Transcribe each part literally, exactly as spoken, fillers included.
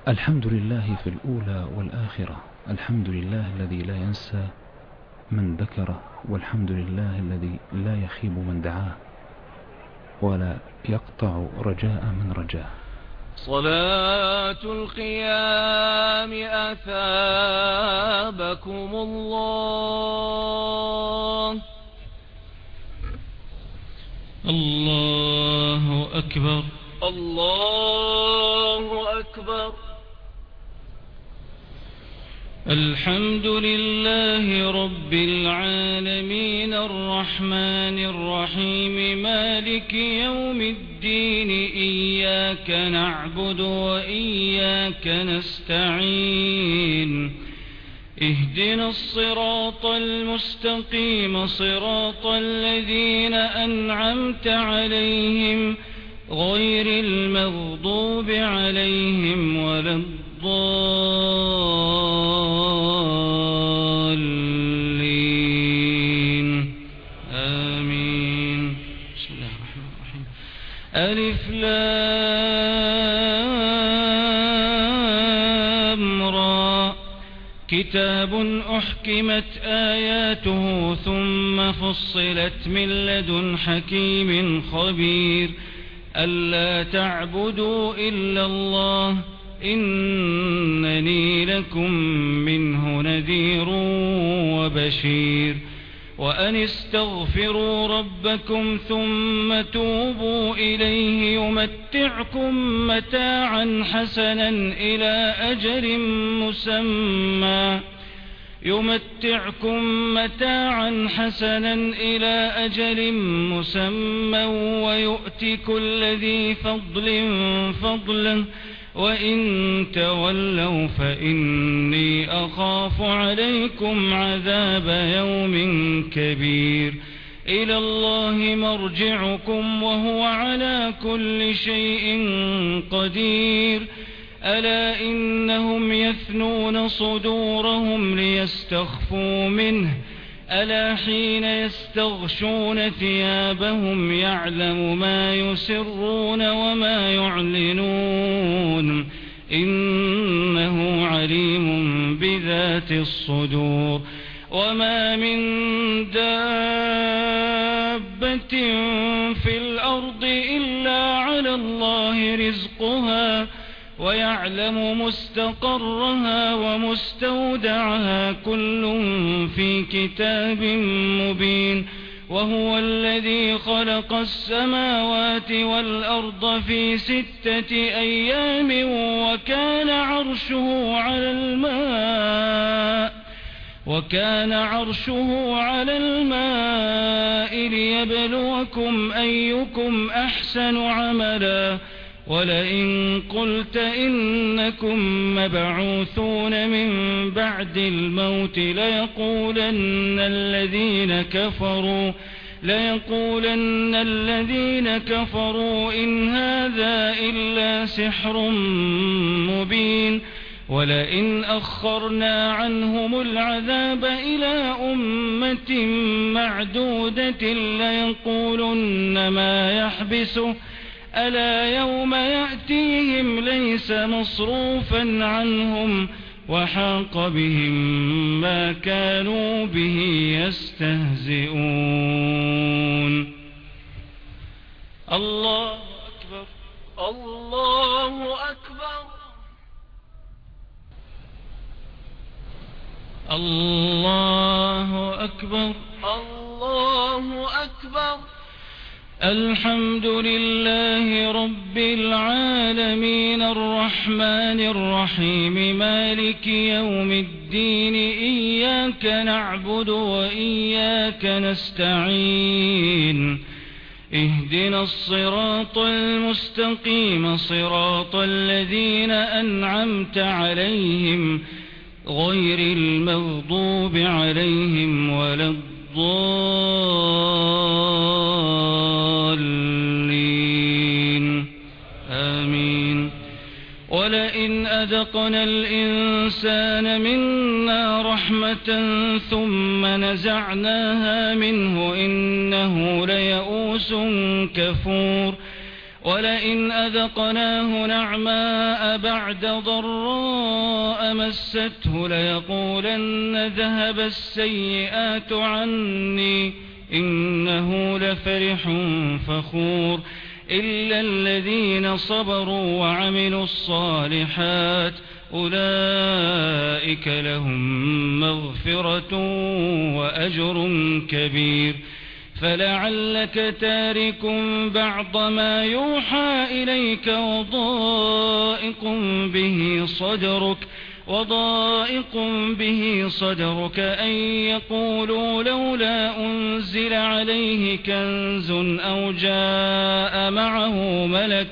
الحمد لله في الأولى والآخرة، الحمد لله الذي لا ينسى من ذكره، والحمد لله الذي لا يخيب من دعاه ولا يقطع رجاء من رجاه. صلاة القيام أثابكم الله. الله أكبر الله أكبر. الحمد لله رب العالمين الرحمن الرحيم مالك يوم الدين، إياك نعبد وإياك نستعين، اهدنا الصراط المستقيم صراط الذين أنعمت عليهم غير المغضوب عليهم ولا الضالين آمين. بسم الله الرحمن الرحيم. ألف لام را، كتاب أحكمت آياته ثم فصلت من لدن حكيم خبير، ألا تعبدوا إلا الله إنني لكم منه نذير وبشير، وأن استغفروا ربكم ثم توبوا إليه يمتعكم متاعا حسنا إلى أجل مسمى يمتعكم متاعا حسنا إلى أجل مسمى ويؤتي كل ذي فضل فضله، وإن تولوا فإني أخاف عليكم عذاب يوم كبير. إلى الله مرجعكم وهو على كل شيء قدير. ألا إنهم يثنون صدورهم ليستخفوا منه، ألا حين يستغشون ثيابهم يعلم ما يسرون وما يعلنون، إنه عليم بذات الصدور. وما من دابة في الأرض إلا على الله رزقها ويعلم مستقرها ومستودعها كل في كتاب مبين. وهو الذي خلق السماوات والأرض في ستة أيام وكان عرشه على الماء وكان عرشه على الماء ليبلوكم أيكم أحسن عملا. ولئن قلت إنكم مبعوثون من بعد الموت ليقولن الذين كفروا ليقولن الذين كفروا إن هذا إلا سحر مبين. ولئن أخرنا عنهم العذاب إلى أمة معدودة ليقولن ما يحبسه، ألا يوم يأتيهم ليس مصروفا عنهم وحاق بهم ما كانوا به يستهزئون. الله أكبر الله أكبر الله أكبر الله أكبر. الحمد لله رب العالمين الرحمن الرحيم مالك يوم الدين، إياك نعبد وإياك نستعين، اهدنا الصراط المستقيم صراط الذين أنعمت عليهم غير المغضوب عليهم ولا الضالين آمين. ولئن أذقنا الإنسان منا رحمة ثم نزعناها منه إنه ليئوس كفور. ولئن أذقناه نعماء بعد ضراء مسته ليقولن ذهب السيئات عني إنه لفرح فخور إلا الذين صبروا وعملوا الصالحات أولئك لهم مغفرة وأجر كبير فلعلك تارك بعض ما يوحى إليك وضائق به صدرك وضائق به صدرك أن يقولوا لولا أنزل عليه كنز أو جاء معه ملك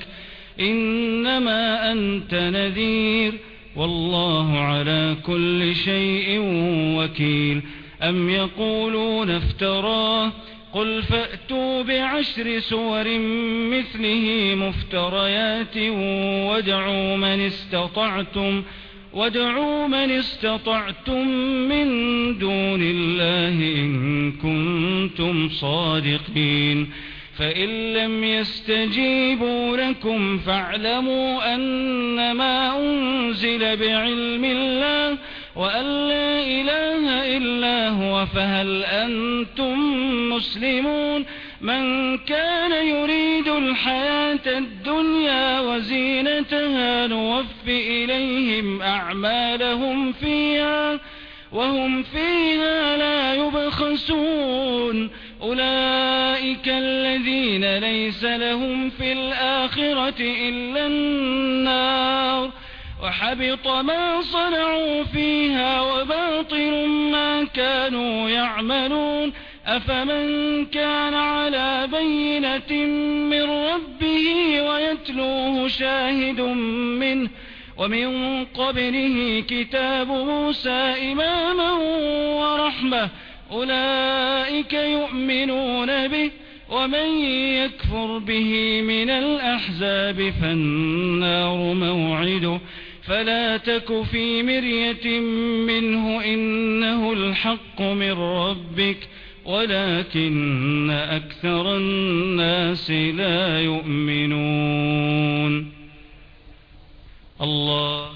إنما أنت نذير والله على كل شيء وكيل أم يقولون افتراه قل فأتوا بعشر سور مثله مفتريات وادعوا من استطعتم وادعوا من استطعتم من دون الله إن كنتم صادقين فإن لم يستجيبوا لكم فاعلموا أنما أنزل بعلم الله وأن لا إله إلا هو فهل أنتم مسلمون من كان يريد الحياة الدنيا وزينتها نوف إليهم أعمالهم فيها وهم فيها لا يبخسون أولئك الذين ليس لهم في الآخرة إلا النار وحبط ما صنعوا فيها وباطل ما كانوا يعملون أفمن كان على بينة من ربه ويتلوه شاهد منه ومن قبله كتاب موسى إماما ورحمة أولئك يؤمنون به ومن يكفر به من الأحزاب فالنار موعده فلا تك في مرية منه إنه الحق من ربك ولكن أكثر الناس لا يؤمنون الله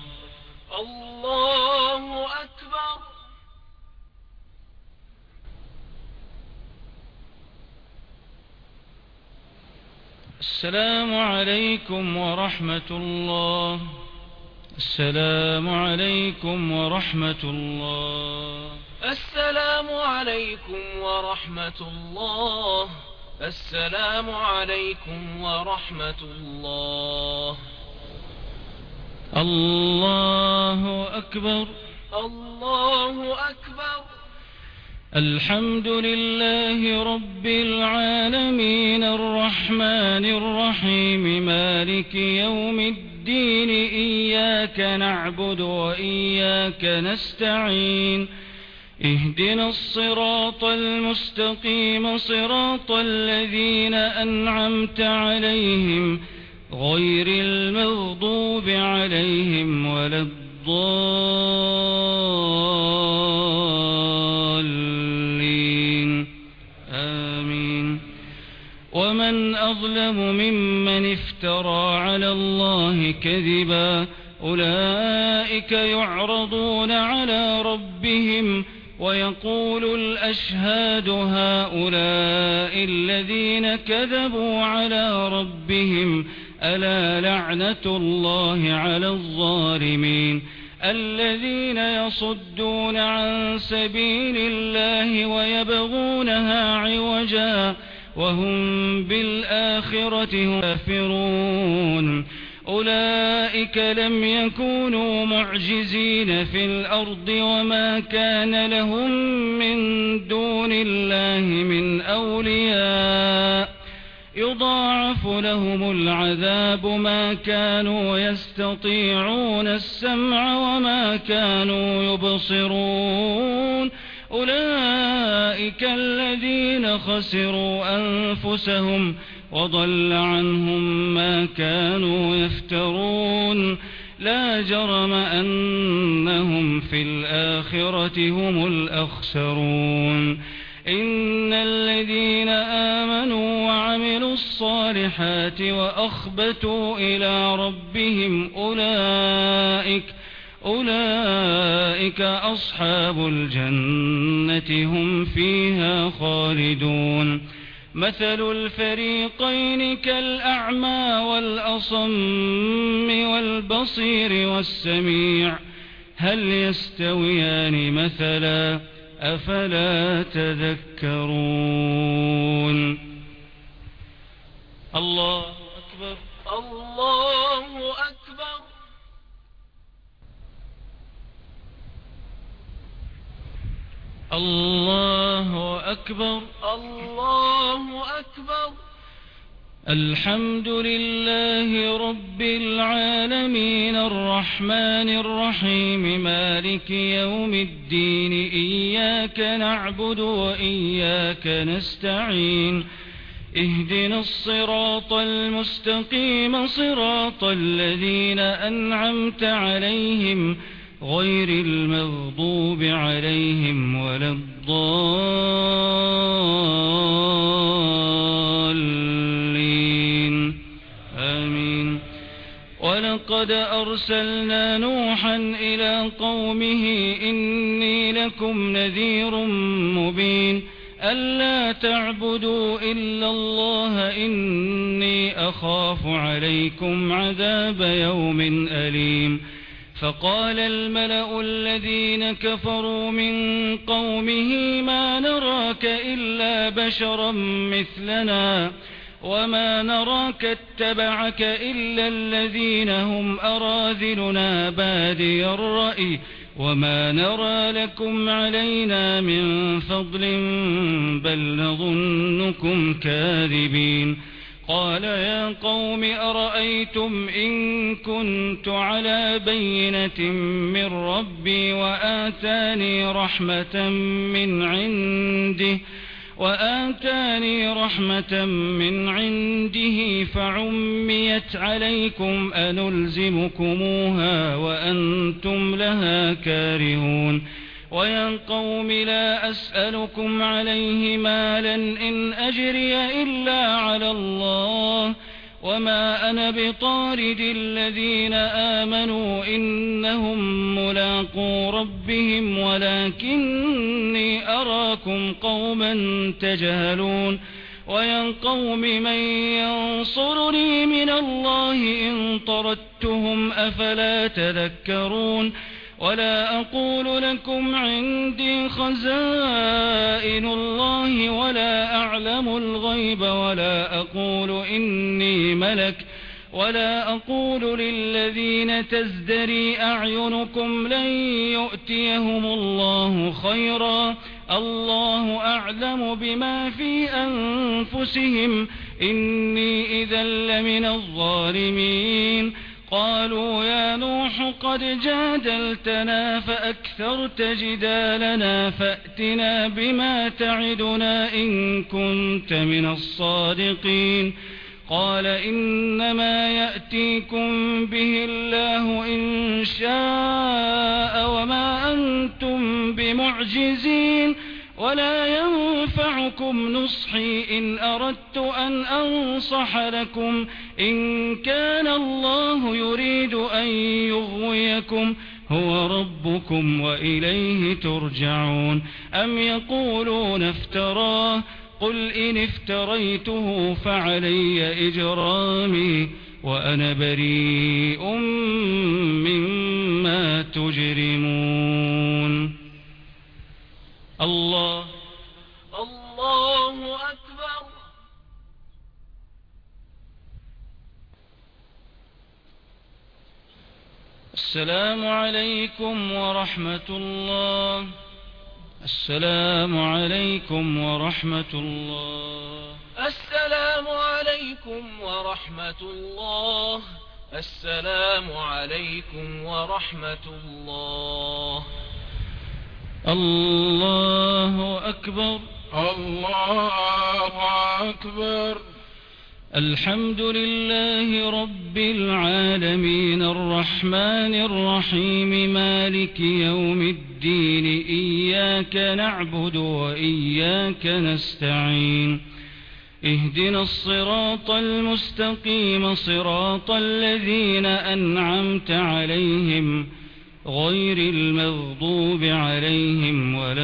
الله أكبر. السلام عليكم ورحمة الله. السلام عليكم ورحمة الله. السلام عليكم ورحمة الله. السلام عليكم ورحمة الله. الله أكبر. الله أكبر. الحمد لله رب العالمين الرحمن الرحيم مالك يوم الدين إياك نعبد وإياك نستعين اهدنا الصراط المستقيم صراط الذين أنعمت عليهم غير المغضوب عليهم ولا الضالين آمين. ومن أظلم ممن افترى على الله كذبا أولئك يعرضون على ربهم ويقول الأشهاد هؤلاء الذين كذبوا على ربهم ألا لعنة الله على الظالمين الذين يصدون عن سبيل الله ويبغونها عوجا وهم بالآخرة هم كافرون أولئك لم يكونوا معجزين في الأرض وما كان لهم من دون الله من أولياء يضاعف لهم العذاب ما كانوا يستطيعون السمع وما كانوا يبصرون أولئك الذين خسروا أنفسهم وضل عنهم ما كانوا يفترون لا جرم أنهم في الآخرة هم الأخسرون إن الذين آمنوا وعملوا الصالحات وأخبتوا إلى ربهم أولئك أولئك أصحاب الجنة هم فيها خالدون مثل الفريقين كالأعمى والأصم والبصير والسميع هل يستويان مثلا أفلا تذكرون الله أكبر الله أكبر الله أكبر الله أكبر الحمد لله رب العالمين الرحمن الرحيم مالك يوم الدين إياك نعبد وإياك نستعين اهدنا الصراط المستقيم صراط الذين أنعمت عليهم غير المغضوب عليهم ولا الضالين آمين ولقد أرسلنا نوحا إلى قومه إني لكم نذير مبين ألا تعبدوا إلا الله إني أخاف عليكم عذاب يوم أليم فقال الملأ الذين كفروا من قومه ما نراك إلا بشرا مثلنا وما نراك اتبعك إلا الذين هم أراذلنا بادي الرأي وما نرى لكم علينا من فضل بل نظنكم كاذبين قال يا قوم أرأيتم إن كنت على بينة من ربي وآتاني رحمة من عنده وآتاني رحمة من عنده فعميت عليكم أنلزمكموها وأنتم لها كارهون ويا قوم لا أسألكم عليه مالا إن أجري إلا على الله وما أنا بطارد الذين آمنوا إنهم ملاقو ربهم ولكني أراكم قوما تجهلون ويا قوم من ينصرني من الله إن طردتهم أفلا تذكرون ولا أقول لكم عندي خزائن الله ولا أعلم الغيب ولا أقول إني ملك ولا أقول للذين تزدري أعينكم لن يؤتيهم الله خيرا الله أعلم بما في أنفسهم إني إذا لمن الظالمين قالوا يا نوح قد جادلتنا فأكثرت جدالنا فأتنا بما تعدنا إن كنت من الصادقين قال إنما يأتيكم به الله إن شاء وما أنتم بمعجزين ولا ينفعكم نصحي إن أردت أن أنصح لكم إن كان الله يريد أن يغويكم هو ربكم وإليه ترجعون أم يقولون افتراه قل إن افتريته فعلي إجرامي وأنا بريء مما تجرمون الله الله أكبر السلام عليكم ورحمة الله السلام عليكم ورحمة الله السلام عليكم ورحمة الله السلام عليكم ورحمة الله الله أكبر الله أكبر الحمد لله رب العالمين الرحمن الرحيم مالك يوم الدين إياك نعبد وإياك نستعين اهدنا الصراط المستقيم صراط الذين أنعمت عليهم غير المغضوب عليهم ولا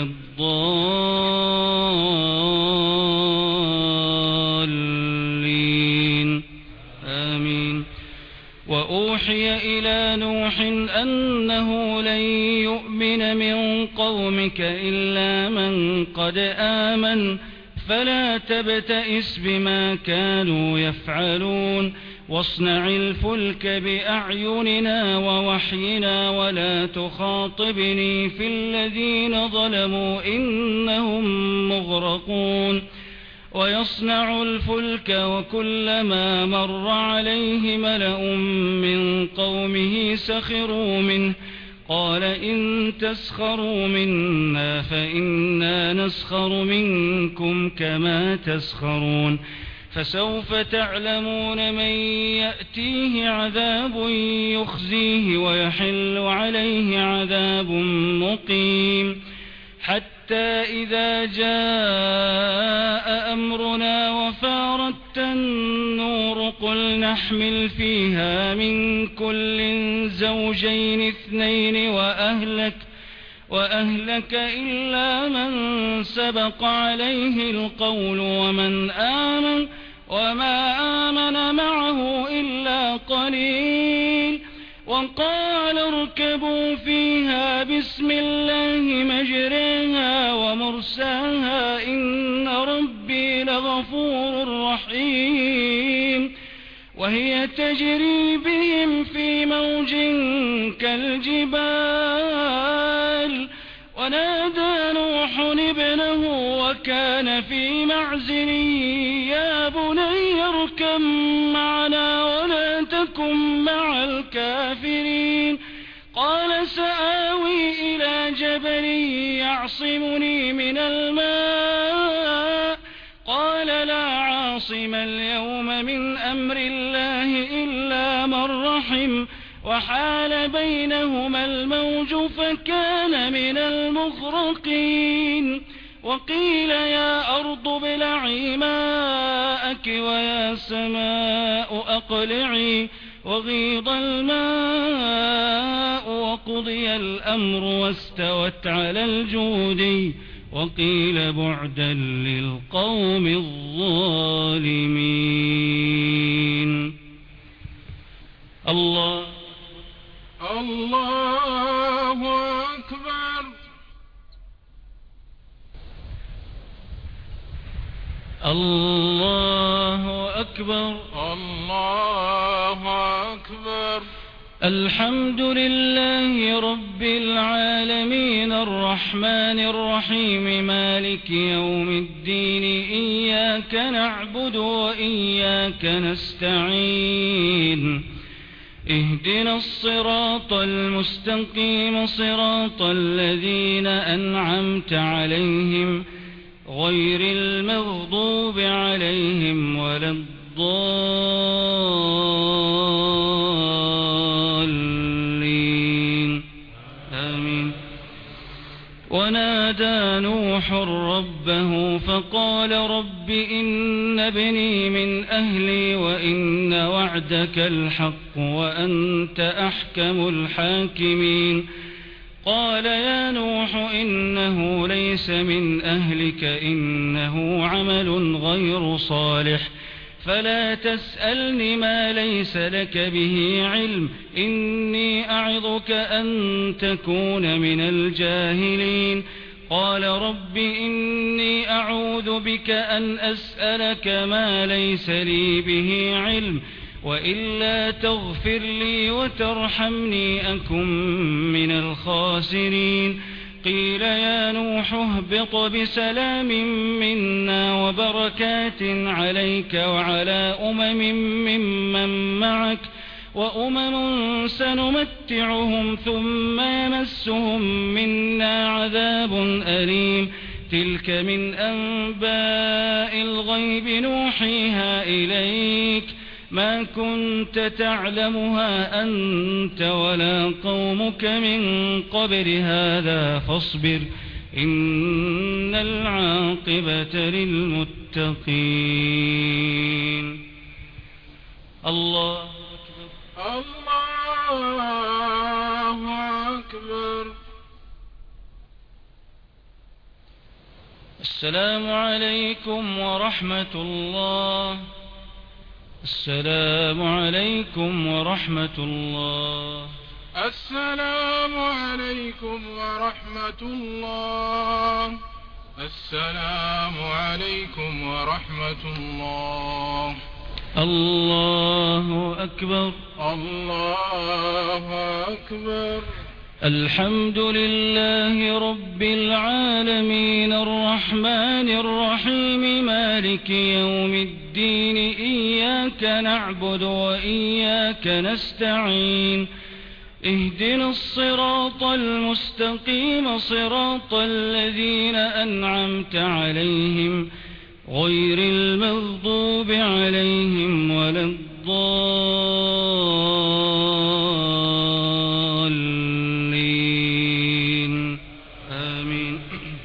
الضالين آمين. وأوحي إلى نوح أنه لن يؤمن من قومك إلا من قد آمن فلا تبتئس بما كانوا يفعلون واصنع الفلك بأعيننا ووحينا ولا تخاطبني في الذين ظلموا إنهم مغرقون. ويصنع الفلك وكلما مر عليه ملأ من قومه سخروا منه قال إن تسخروا منا فإنا نسخر منكم كما تسخرون فسوف تعلمون من يأتيه عذاب يخزيه ويحل عليه عذاب مقيم. حتى إذا جاء أمرنا وفارت النور قل نحمل فيها من كل زوجين اثنين وأهلك, وأهلك إلا من سبق عليه القول ومن آمن وما آمن معه إلا قليل. وقال اركبوا فيها بسم الله مجريها ومرساها إن ربي لغفور رحيم. وهي تجري بهم في موج كالجبال ونادى نوح ابنه وكان في معزل يا بني اركب معنا ولا تكن مع الكافرين. قال سآوي إلى جبل يعصمني من الماء قال لا عاصم اليوم من أمر الله إلا من رحم وحال بينهما الموج فكان من المغرقين. وقيل يا أرض ابلعي ماءك ويا سماء أقلعي وغيض الماء وقضي الأمر واستوت على الجودي وقيل بعدا للقوم الظالمين. الله الله أكبر. الله أكبر. الله أكبر. الحمد لله رب العالمين الرحمن الرحيم مالك يوم الدين إياك نعبد وإياك نستعين اهدنا الصراط المستقيم صراط الذين أنعمت عليهم غير المغضوب عليهم ولا الضالين آمين. ونادى نوح ربه فقال رب إن ابني من أهلي وإن وعدك الحق وأنت أحكم الحاكمين. قال يا نوح إنه ليس من أهلك إنه عمل غير صالح فلا تسألني ما ليس لك به علم إني أعظك أن تكون من الجاهلين. قال رب إني أعوذ بك أن أسألك ما ليس لي به علم وإلا تغفر لي وترحمني أكن من الخاسرين. قيل يا نوح اهبط بسلام منا وبركات عليك وعلى أمم ممن معك وأمم سنمتعهم ثم يمسهم منا عذاب أليم تلك من أنباء الغيب نوحيها إليك ما كنت تعلمها أنت ولا قومك من قبل هذا فاصبر إن العاقبة للمتقين. الله أكبر. الله أكبر. السلام عليكم ورحمة الله. السلام عليكم ورحمة الله. السلام عليكم ورحمة الله. السلام عليكم ورحمة الله. الله أكبر. الله أكبر. الحمد لله رب العالمين الرحمن الرحيم مالك يوم الدين إياك نعبد وإياك نستعين اهدنا الصراط المستقيم صراط الذين أنعمت عليهم غير المغضوب عليهم ولا الضالين آمين.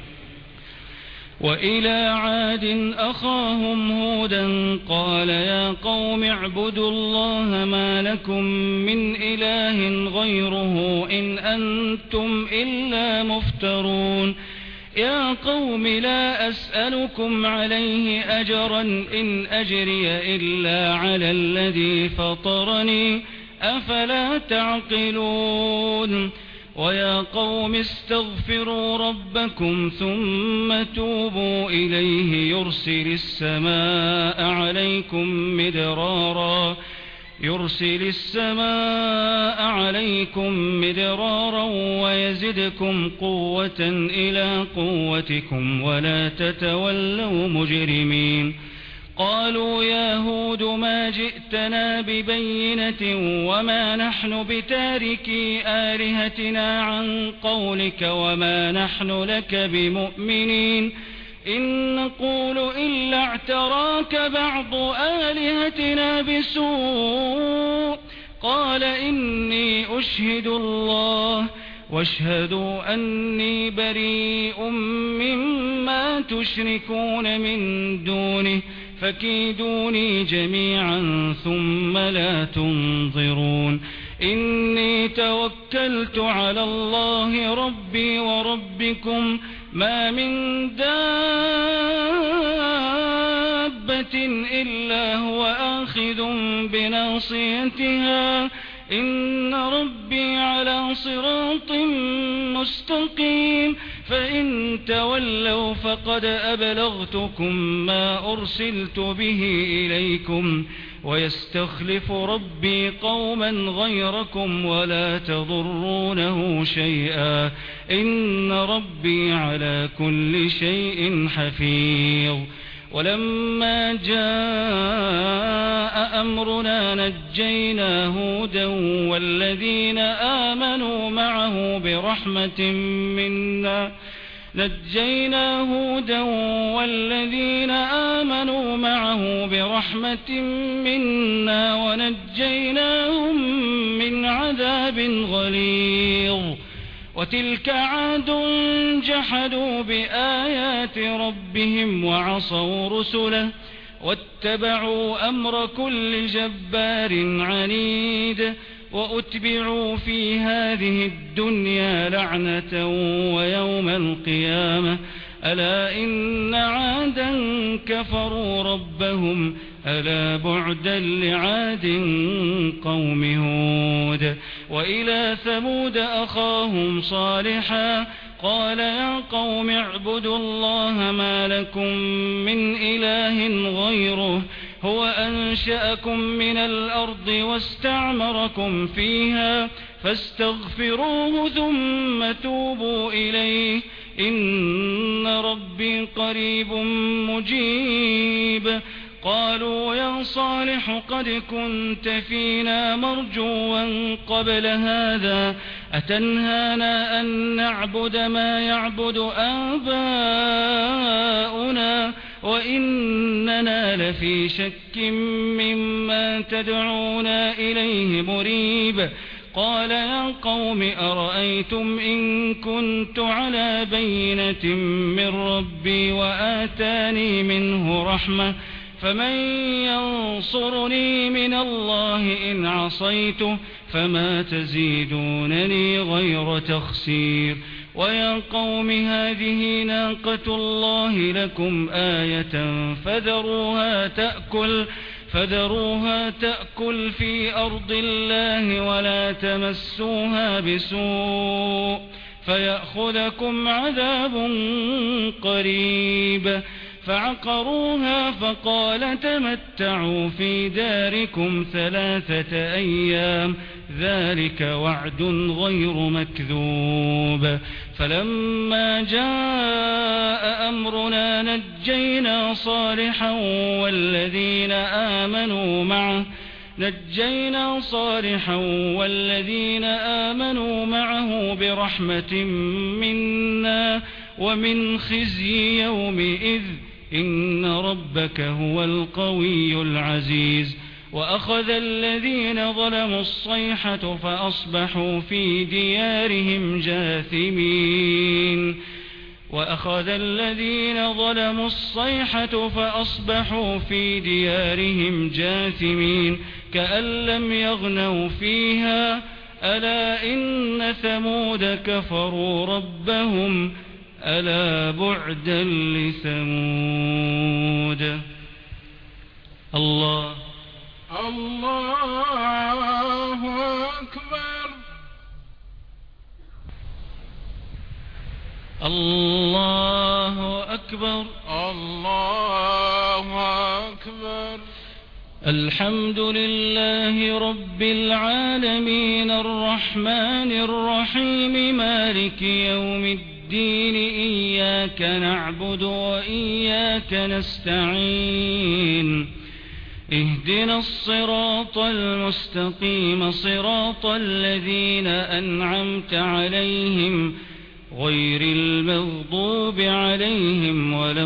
وإلى عاد أخاهم هودا قال يا قوم اعبدوا الله ما لكم من إله غيره إن أنتم إلا مفترون. يا قوم لا أسألكم عليه أجرا إن أجري إلا على الذي فطرني أفلا تعقلون. ويا قوم استغفروا ربكم ثم توبوا إليه يرسل السماء عليكم مدرارا يرسل السماء عليكم مدرارا ويزدكم قوة إلى قوتكم ولا تتولوا مجرمين. قالوا يا هود ما جئتنا ببينة وما نحن بتاركي آلهتنا عن قولك وما نحن لك بمؤمنين إن نقول إلا اعتراك بعض آلهتنا بسوء. قال إني أشهد الله واشهدوا أني بريء مما تشركون من دونه فكيدوني جميعا ثم لا تنظرون. إني توكلت على الله ربي وربكم ما من دابة إلا هو آخذ بناصيتها إن ربي على صراط مستقيم. فإن تولوا فقد أبلغتكم ما أرسلت به إليكم ويستخلف ربي قوما غيركم ولا تضرونه شيئا إن ربي على كل شيء حفيظ. ولما جاء أمرنا نجينا هودا والذين آمنوا معه برحمة منا نجينا هودا والذين آمنوا معه برحمة منا ونجيناهم من عذاب غليظ. وتلك عاد جحدوا بآيات ربهم وعصوا رسله واتبعوا أمر كل جبار عنيد. وأتبعوا في هذه الدنيا لعنة ويوم القيامة ألا إن عادا كفروا ربهم ألا بعدا لعاد قوم هود. وإلى ثمود أخاهم صالحا قال يا قوم اعبدوا الله ما لكم من إله غيره هو أنشأكم من الأرض واستعمركم فيها فاستغفروه ثم توبوا إليه إن ربي قريب مجيب. قالوا يا صالح قد كنت فينا مرجوا قبل هذا أتنهانا أن نعبد ما يعبد آباؤنا وإننا لفي شك مما تدعونا إليه مريب. قال يا قوم أرأيتم إن كنت على بينة من ربي وآتاني منه رحمة فمن ينصرني من الله إن عصيته فما تزيدونني غير تخسير. ويا قوم هذه ناقة الله لكم آية فذروها تأكل فذروها تأكل في أرض الله ولا تمسوها بسوء فيأخذكم عذاب قريب. فعقروها فقال تمتعوا في داركم ثلاثة أيام ذلك وعد غير مكذوب. فلما جاء أمرنا نجينا صالحا والذين آمنوا معه نجينا صالحا والذين آمنوا معه برحمة منا ومن خزي يومئذ إن ربك هو القوي العزيز. وأخذ الذين ظلموا الصيحة فأصبحوا في ديارهم جاثمين وأخذ الذين ظلموا الصيحة فأصبحوا في ديارهم جاثمين كأن لم يغنوا فيها ألا إن ثمود كفروا ربهم ألا بعدا لثمود. الله الله أكبر الله أكبر الله أكبر. الحمد لله رب العالمين الرحمن الرحيم مالك يوم الدين إياك نعبد وإياك نستعين اهدنا الصراط المستقيم صراط الذين أنعمت عليهم غير المغضوب عليهم ولا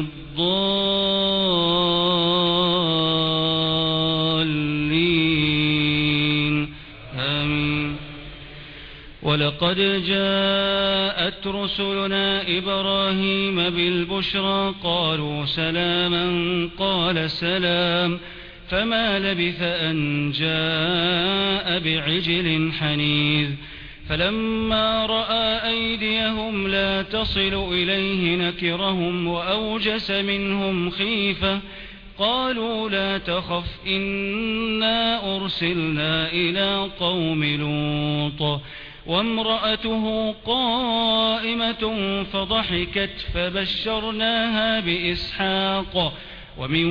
الضالين آمين. ولقد جاءت رسلنا إبراهيم بالبشرى قالوا سلاما قال سلام فما لبث أن جاء بعجل حنيذ. فلما رأى أيديهم لا تصل إليه نكرهم وأوجس منهم خيفة قالوا لا تخف إنا أرسلنا إلى قوم لوط وامرأته قائمة فضحكت فبشرناها بإسحاق ومن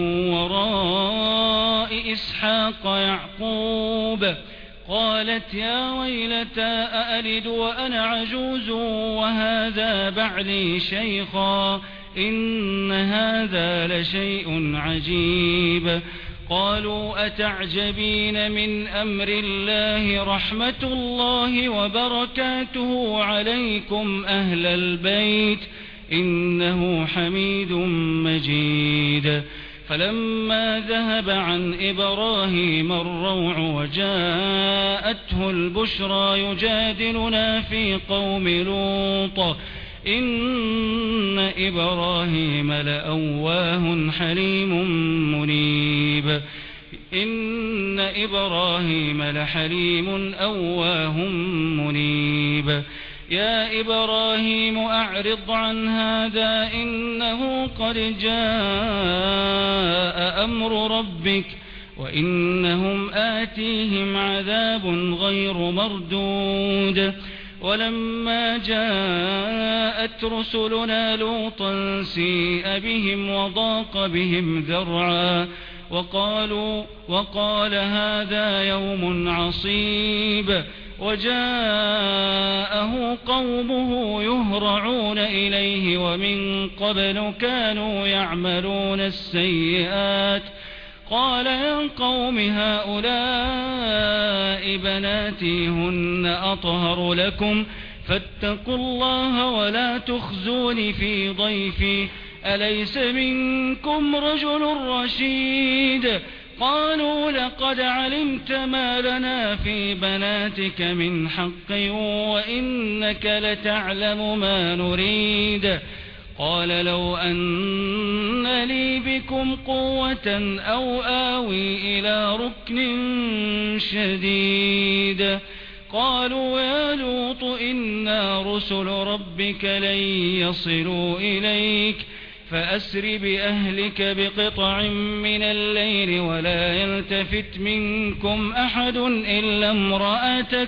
وراء إسحاق يعقوب قالت يا ويلتى أألد وأنا عجوز وهذا بعلي شيخا إن هذا لشيء عجيب. قالوا أتعجبين من أمر الله رحمة الله وبركاته عليكم أهل البيت إنه حميد مجيد. فلما ذهب عن إبراهيم الروع وجاءته البشرى يجادلنا في قوم لوط إن إبراهيم لأواه حليم منيب. إن إبراهيم لحليم أواه منيب. يا إبراهيم أعرض عن هذا إنه قد جاء أمر ربك وإنهم آتيهم عذاب غير مردود. ولما جاءت رسلنا لوطا سيء بهم وضاق بهم ذرعا وقالوا وقال هذا يوم عصيب. وجاءه قومه يهرعون إليه ومن قبل كانوا يعملون السيئات قال يا قوم هؤلاء بناتي هن أطهر لكم فاتقوا الله ولا تخزون في ضيفي أليس منكم رجل رشيد قالوا لقد علمت ما لنا في بناتك من حق وإنك لتعلم ما نريد قال لو أن لي بكم قوة أو آوي إلى ركن شديد قالوا يا لوط إنا رسل ربك لن يصلوا إليك فأسر بأهلك بقطع من الليل ولا يلتفت منكم أحد إلا امرأتك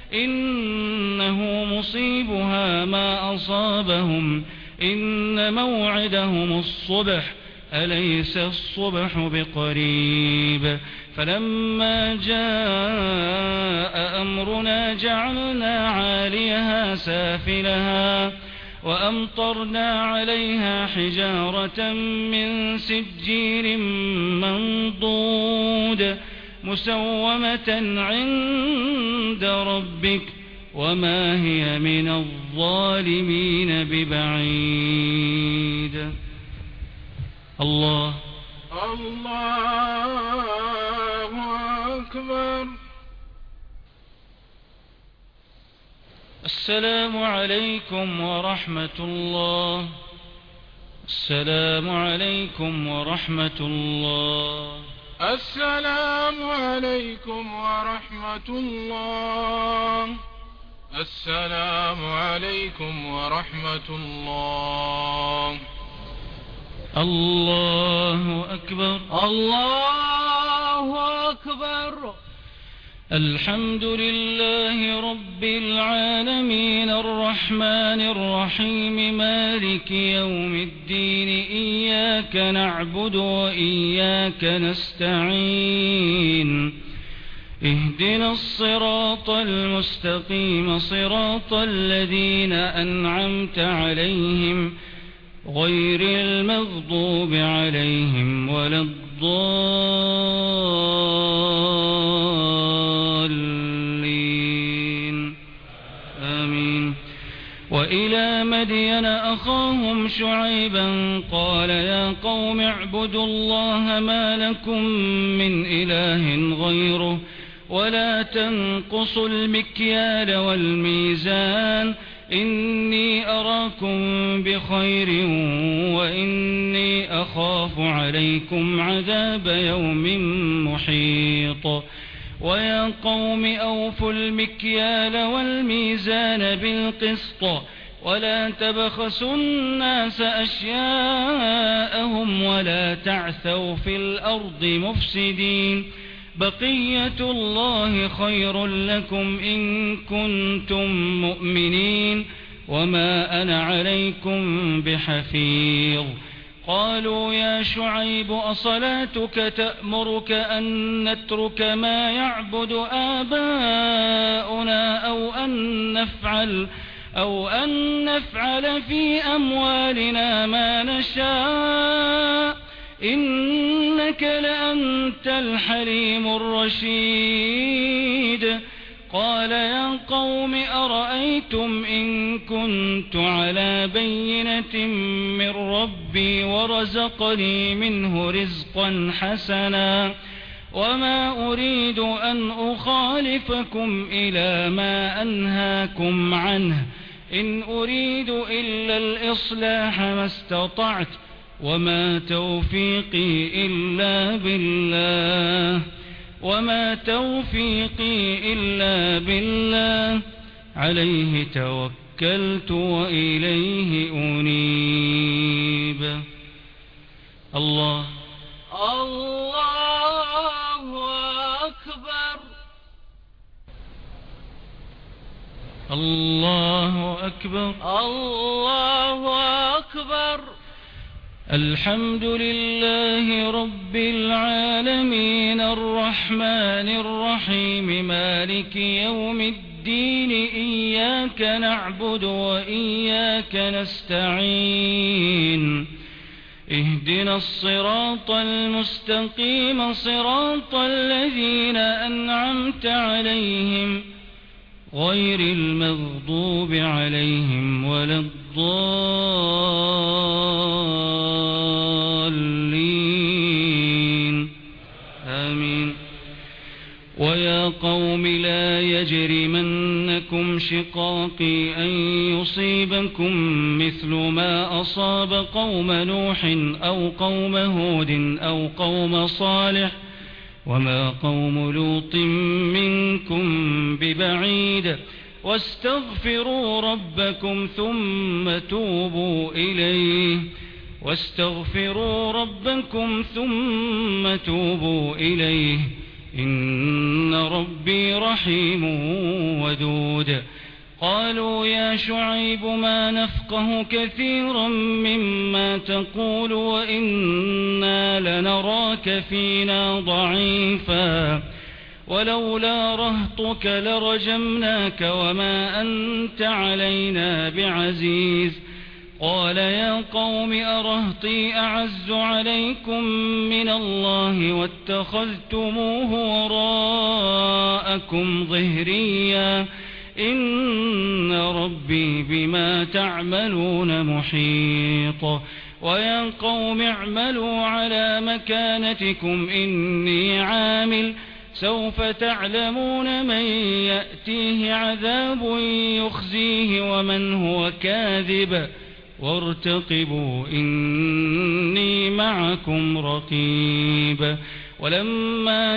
إنه مصيبها ما أصابهم إن موعدهم الصبح أليس الصبح بقريب فلما جاء أمرنا جعلنا عاليها سافلها وأمطرنا عليها حجارة من سجيل منضود مسومة عند ربك وما هي من الظالمين ببعيد. الله الله أكبر. السلام عليكم ورحمة الله. السلام عليكم ورحمة الله. السلام عليكم ورحمة الله. السلام عليكم ورحمة الله. الله أكبر. الله أكبر. الحمد لله رب العالمين الرحمن الرحيم مالك يوم الدين إياك نعبد وإياك نستعين اهدنا الصراط المستقيم صراط الذين أنعمت عليهم غير المغضوب عليهم ولا الضالين آمين. وإلى مدين أخاهم شعيبا قال يا قوم اعبدوا الله ما لكم من إله غيره ولا تنقصوا المكيال والميزان إني أراكم بخير وإني أخاف عليكم عذاب يوم محيط. ويا قوم أوفوا المكيال والميزان بالقسط ولا تبخسوا الناس أشياءهم ولا تعثوا في الأرض مفسدين بقية الله خير لكم إن كنتم مؤمنين وما أنا عليكم بحفيظ. قالوا يا شعيب أصلاتك تأمرك أن نترك ما يعبد آباؤنا أو أن نفعل أو أن نفعل في أموالنا ما نشاء إنك لأنت الحليم الرشيد. قال يا قوم أرأيتم إن كنت على بينة من ربي ورزقني منه رزقا حسنا وما أريد أن أخالفكم إلى ما أنهاكم عنه إن أريد إلا الإصلاح ما استطعت وما توفيقي إلا بالله وما توفيقي إلا بالله عليه توكلت وإليه أنيب. الله الله أكبر. الله أكبر. الله أكبر. الحمد لله رب العالمين الرحمن الرحيم مالك يوم الدين إياك نعبد وإياك نستعين اهدنا الصراط المستقيم صراط الذين أنعمت عليهم غير المغضوب عليهم ولا الضالين آمين. ويا قوم لا يجرمنكم شقاقي أن يصيبكم مثل ما أصاب قوم نوح أو قوم هود أو قوم صالح وما قوم لوط منكم ببعيد واستغفروا ربكم ثم توبوا إليه واستغفروا ربكم ثم توبوا إليه إن ربي رحيم ودود. قالوا يا شعيب ما نفقه كثيرا مما تقول وإنا لنراك فينا ضعيفا ولولا رهطك لرجمناك وما أنت علينا بعزيز. قال يا قوم أرهطي أعز عليكم من الله واتخذتموه وراءكم ظهريا إن ربي بما تعملون محيط. ويا قوم اعملوا على مكانتكم إني عامل سوف تعلمون من يأتيه عذاب يخزيه ومن هو كاذب وارتقبوا إني معكم رقيب. ولما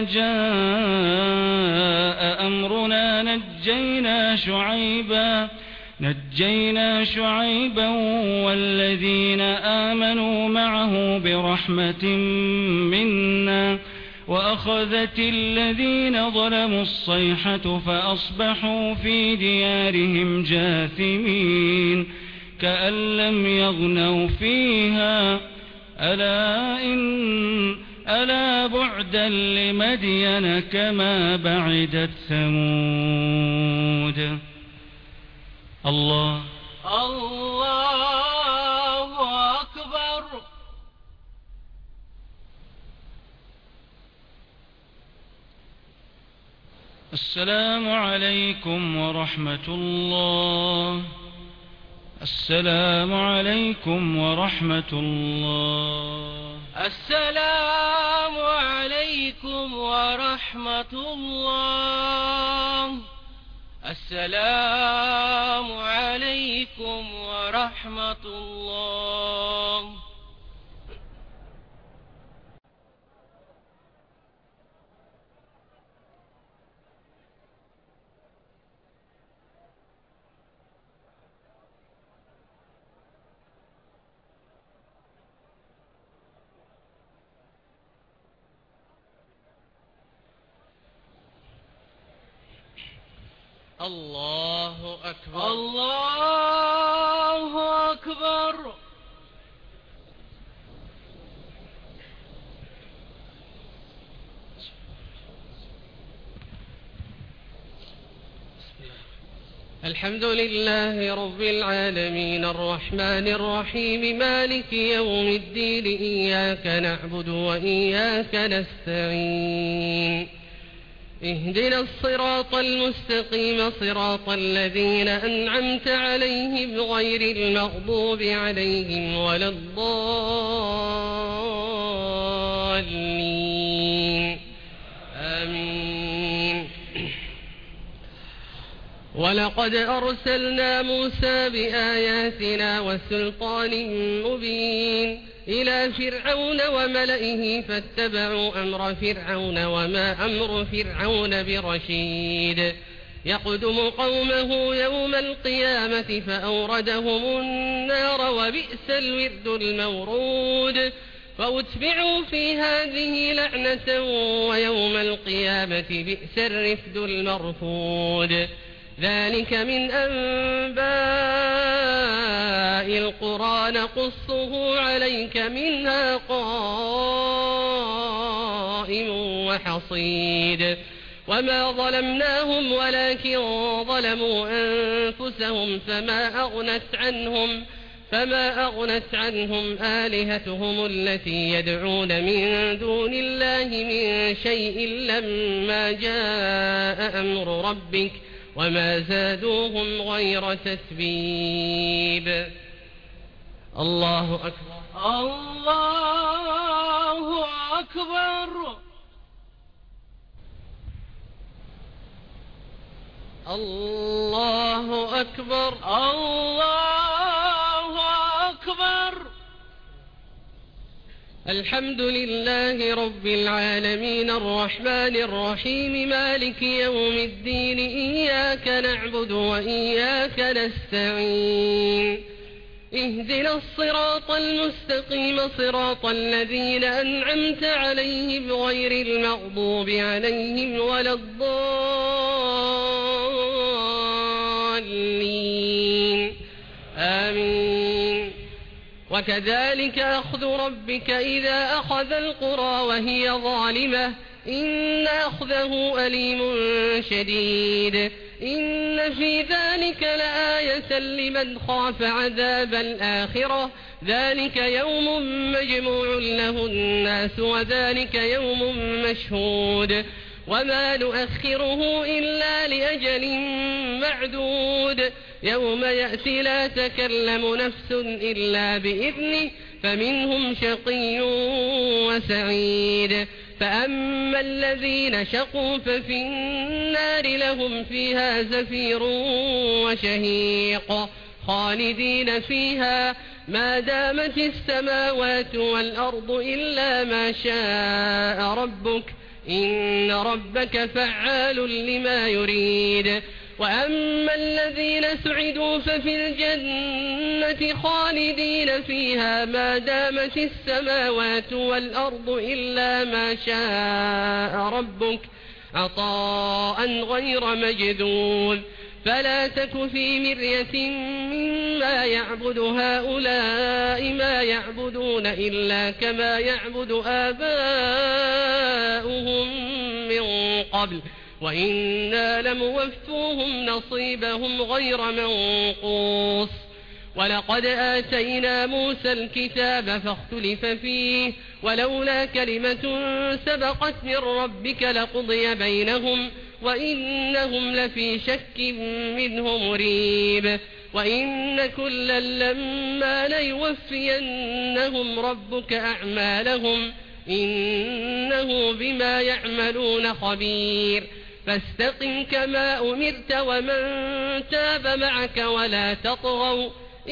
جاء أمرنا نجينا شعيبا نجينا شعيبا والذين آمنوا معه برحمة منا وأخذت الذين ظلموا الصيحة فأصبحوا في ديارهم جاثمين كأن لم يغنوا فيها ألا إن ألا بعدا لمدين كما بعدت ثمود. الله الله أكبر. السلام عليكم ورحمة الله. السلام عليكم ورحمة الله. السلام عليكم ورحمة الله. السلام عليكم ورحمة الله. الله أكبر. الله أكبر. الحمد لله رب العالمين الرحمن الرحيم مالك يوم الدين إياك نعبد وإياك نستعين اهدنا الصراط المستقيم صراط الذين أنعمت عليهم غير المغضوب عليهم ولا الضالين آمين. ولقد أرسلنا موسى بآياتنا وسلطان مبين إلى فرعون وملئه فاتبعوا أمر فرعون وما أمر فرعون برشيد يقدم قومه يوم القيامة فأوردهم النار وبئس الورد المورود فأتبعوا في هذه لعنة ويوم القيامة بئس الرفد المرفود. ذلك من أنباء القرى نقصه عليك منها قائم وحصيد وما ظلمناهم ولكن ظلموا أنفسهم فما أغنت عنهم فما أغنت عنهم آلهتهم التي يدعون من دون الله من شيء لما جاء أمر ربك وما زادوهم غير تتبيب. الله أكبر. الله أكبر. الله أكبر. الله أكبر. الحمد لله رب العالمين الرحمن الرحيم مالك يوم الدين إياك نعبد وإياك نستعين اهدنا الصراط المستقيم صراط الذين أنعمت عليهم غير المغضوب عليهم ولا الضالين آمين. وكذلك أخذ ربك إذا أخذ القرى وهي ظالمة إن أخذه أليم شديد إن في ذلك لآية لمن خاف عذاب الآخرة ذلك يوم مجموع له الناس وذلك يوم مشهود وما نؤخره إلا لأجل معدود يوم يأتي لا تكلم نفس إلا بإذنه فمنهم شقي وسعيد فأما الذين شقوا ففي النار لهم فيها زفير وشهيق خالدين فيها ما دامت السماوات والأرض إلا ما شاء ربك إن ربك فعال لما يريد. وأما الذين سعدوا ففي الجنة خالدين فيها ما دامت السماوات والأرض إلا ما شاء ربك عطاء غير مجذوذ فلا تك في مرية مما يعبد هؤلاء ما يعبدون إلا كما يعبد آباؤهم من قبل وإنا لموفوهم نصيبهم غير منقوص. ولقد آتينا موسى الكتاب فاختلف فيه ولولا كلمة سبقت من ربك لقضي بينهم وإنهم لفي شك منه مريب. وإن كلا لما ليوفينهم ربك أعمالهم إنه بما يعملون خبير. فاستقم كما أمرت ومن تاب معك ولا تطغوا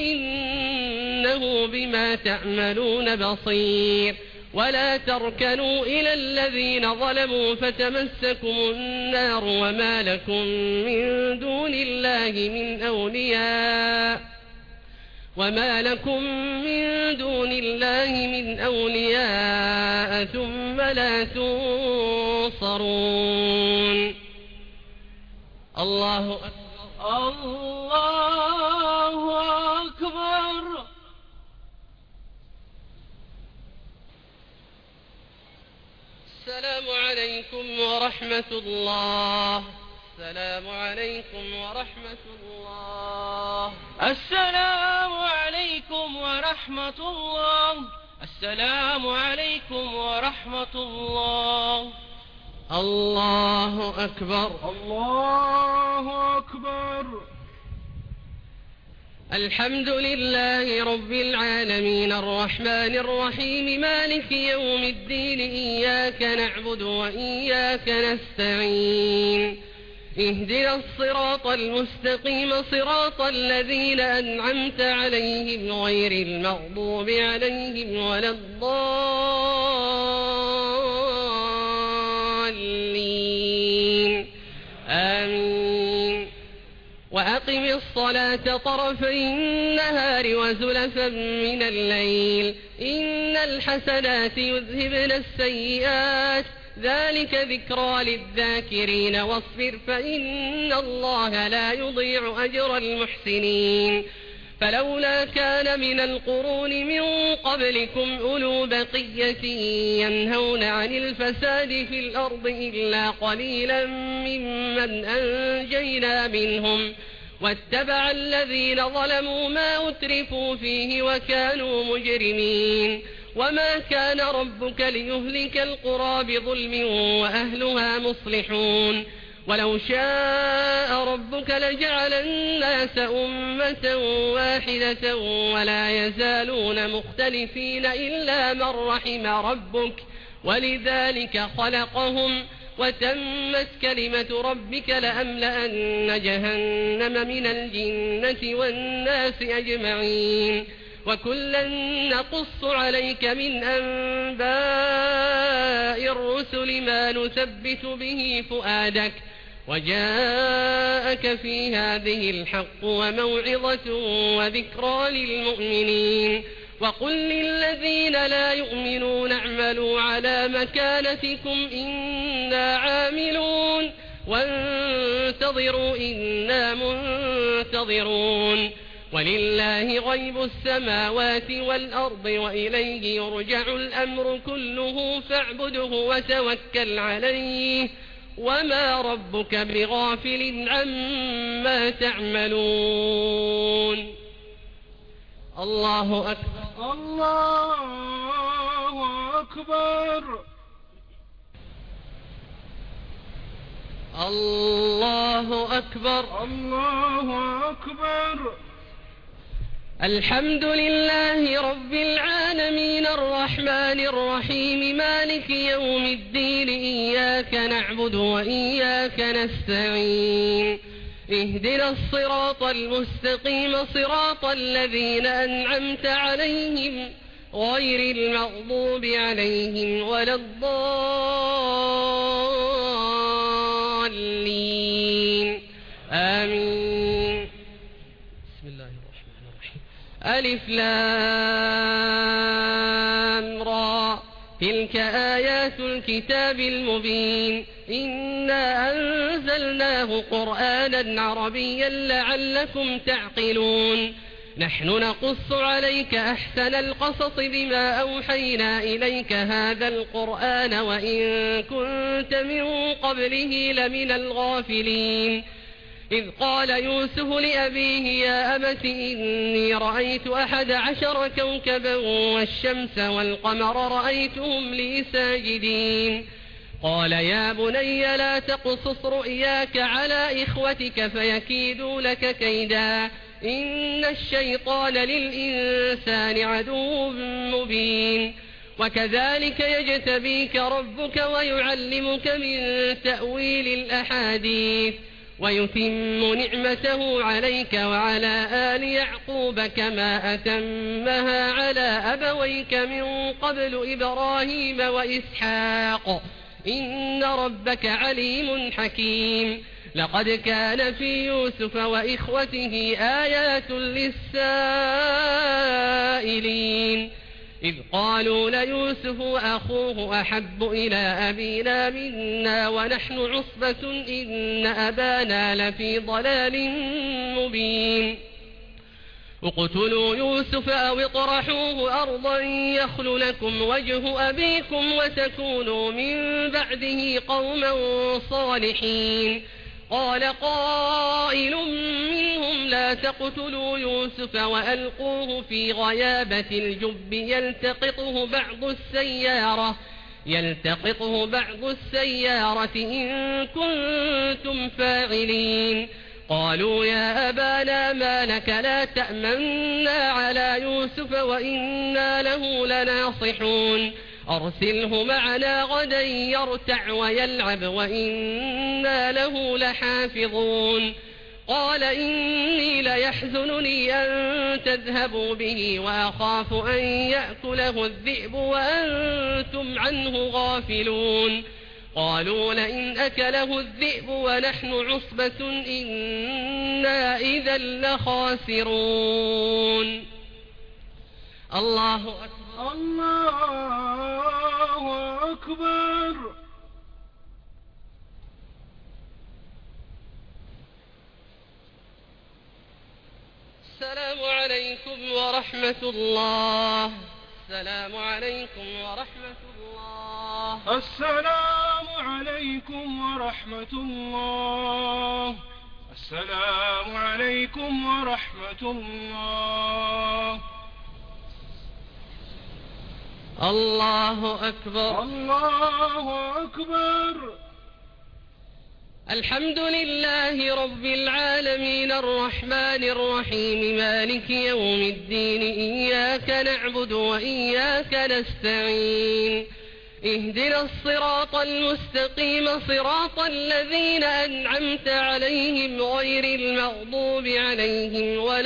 إنه بما تعملون بصير. ولا تركنوا إلى الذين ظلموا فتمسكم النار وما لكم من دون الله من أولياء وما لكم من دون الله من أولياء ثم لا تنصرون. الله أكبر. الله أكبر. السلام عليكم ورحمة الله. السلام عليكم ورحمة الله. السلام عليكم ورحمة الله. السلام عليكم ورحمة الله. الله أكبر. الله أكبر. الحمد لله رب العالمين الرحمن الرحيم مالك يوم الدين إياك نعبد وإياك نستعين اهدنا الصراط المستقيم صراط الذين أنعمت عليهم غير المغضوب عليهم ولا الضالين آمين. وأقم الصلاة طرفي النهار وزلفا من الليل إن الحسنات يذهبن السيئات ذلك ذكرى للذاكرين واصبر فإن الله لا يضيع أجر المحسنين. فلولا كان من القرون من قبلكم أولو بقية ينهون عن الفساد في الأرض إلا قليلا ممن أنجينا منهم واتبع الذين ظلموا ما أترفوا فيه وكانوا مجرمين وما كان ربك ليهلك القرى بظلم وأهلها مصلحون ولو شاء ربك لجعل الناس أمة واحدة ولا يزالون مختلفين إلا من رحم ربك ولذلك خلقهم وتمت كلمة ربك لأملأن جهنم من الجنة والناس أجمعين وكلا نقص عليك من أنباء الرسل ما نثبت به فؤادك وجاءك في هذه الحق وموعظة وذكرى للمؤمنين وقل للذين لا يؤمنون اعملوا على مكانتكم إنا عاملون وانتظروا إنا منتظرون ولله غيب السماوات والأرض وإليه يرجع الأمر كله فاعبده وتوكل عليه وما ربك بغافل عما تعملون الله أكبر الله أكبر الله أكبر الله أكبر الحمد لله رب العالمين الرحمن الرحيم مالك يوم الدين إياك نعبد وإياك نستعين اهدنا الصراط المستقيم صراط الذين أنعمت عليهم غير المغضوب عليهم ولا الضالين آمين بسم الله الرحمن الرحيم ألف لام را تلك آيات الكتاب المبين إنا أنزلناه قرآنا عربيا لعلكم تعقلون نحن نقص عليك أحسن القصص بما أوحينا إليك هذا القرآن وإن كنت من قبله لمن الغافلين إذ قال يوسف لأبيه يا أبت إني رأيت أحد عشر كوكبا والشمس والقمر رأيتهم لي ساجدين قال يا بني لا تقصص رؤياك على إخوتك فيكيدوا لك كيدا إن الشيطان للإنسان عدو مبين وكذلك يجتبيك ربك ويعلمك من تأويل الأحاديث ويتم نعمته عليك وعلى آل يعقوب كما أتمها على أبويك من قبل إبراهيم وإسحاق إن ربك عليم حكيم لقد كان في يوسف وإخوته آيات للسائلين إذ قالوا ليوسف وأخوه أحب إلى أبينا منا ونحن عصبة إن أبانا لفي ضلال مبين اقتلوا يوسف أو اطرحوه أرضا يخل لكم وجه أبيكم وتكونوا من بعده قوما صالحين قال قائل منهم لا تقتلوا يوسف وألقوه في غيابة الجب يلتقطه بعض السيارة يلتقطه بعض السيارة إن كنتم فاعلين قالوا يا أبانا ما لك لا تأمنا على يوسف وإنا له لناصحون أرسله معنا غدا يرتع ويلعب وإنا له لحافظون قال إني ليحزنني أن تذهبوا به وأخاف أن يأكله الذئب وأنتم عنه غافلون قالوا لئن أكله الذئب ونحن عصبة إنا إذا لخاسرون الله أكبر الله أكبر السلام عليكم ورحمة الله السلام عليكم ورحمة الله السلام عليكم ورحمة الله السلام عليكم عليكم ورحمة الله. الله أكبر. الله أكبر. الحمد لله رب العالمين الرحمن الرحيم مالك يوم الدين إياك نعبد وإياك نستعين اهدنا الصراط المستقيم صراط الذين أنعمت عليهم غير المغضوب عليهم ولا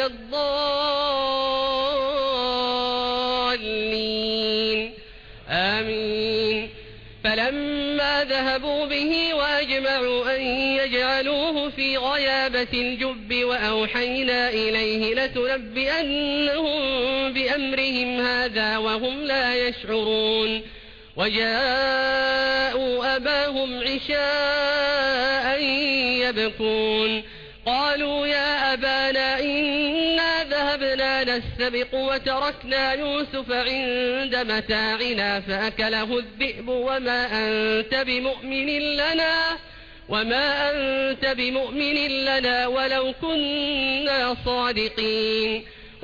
الضالين آمين. فلما ذهبوا به وأجمعوا أن يجعلوه في غيابة الجب وأوحينا إليه لتنبئنهم بأمرهم هذا وهم لا يشعرون. وجاءوا أباهم عشاء يبكون قالوا يا أبانا إنا ذهبنا نستبق وتركنا يوسف عند متاعنا فأكله الذئب وما أنت بمؤمن لنا وما أنت بمؤمن لنا ولو كنا صادقين.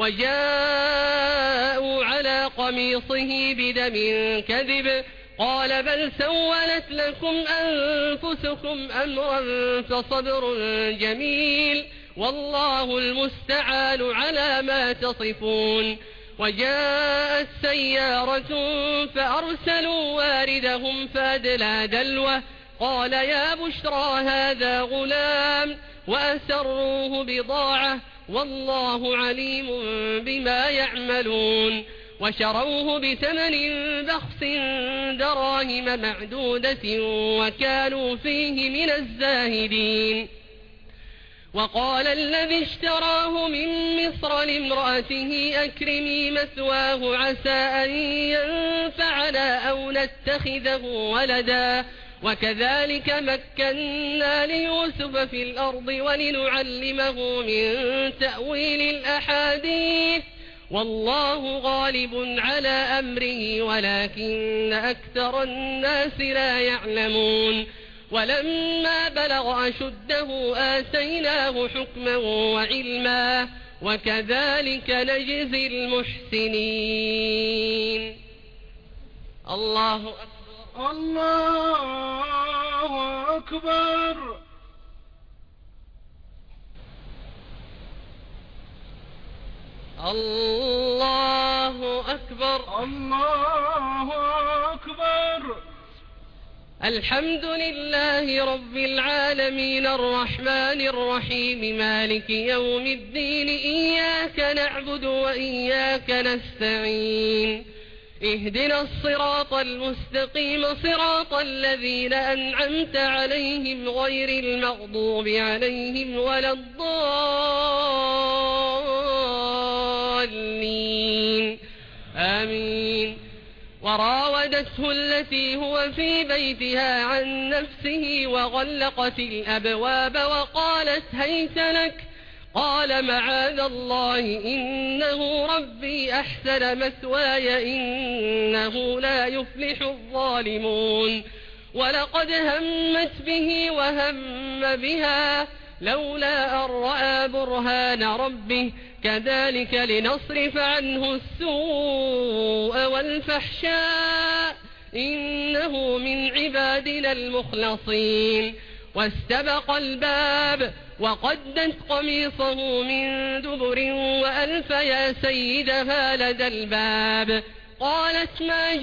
وجاءوا على قميصه بدم كذب قال بل سولت لكم أنفسكم أمرا فصبر جميل والله المستعان على ما تصفون. وجاءت سيارة فأرسلوا واردهم فأدلى دلوه قال يا بشرى هذا غلام وأسروه بضاعة والله عليم بما يعملون. وشروه بثمن بخس دراهم معدودة وكانوا فيه من الزاهدين. وقال الذي اشتراه من مصر لامرأته أكرمي مثواه عسى أن ينفعنا أو نتخذه ولدا وكذلك مكنا ليوسف في الأرض ولنعلمه من تأويل الأحاديث والله غالب على أمره ولكن أكثر الناس لا يعلمون. ولما بلغ أشده آتيناه حكما وعلما وكذلك نجزي المحسنين. الله أكبر. الله أكبر. الله أكبر. الله أكبر. الحمد لله رب العالمين الرحمن الرحيم مالك يوم الدين إياك نعبد وإياك نستعين اهدنا الصراط المستقيم صراط الذين أنعمت عليهم غير المغضوب عليهم ولا الضالين آمين. وراودته التي هو في بيتها عن نفسه وغلقت الأبواب وقالت هيت لك قال معاذ الله إنه ربي أحسن مثواي إنه لا يفلح الظالمون. ولقد همت به وهم بها لولا أن رأى برهان ربه كذلك لنصرف عنه السوء والفحشاء إنه من عبادنا المخلصين. واستبق الباب وقدت قميصه من دبر وألف يا سيدها لدى الباب قالت ما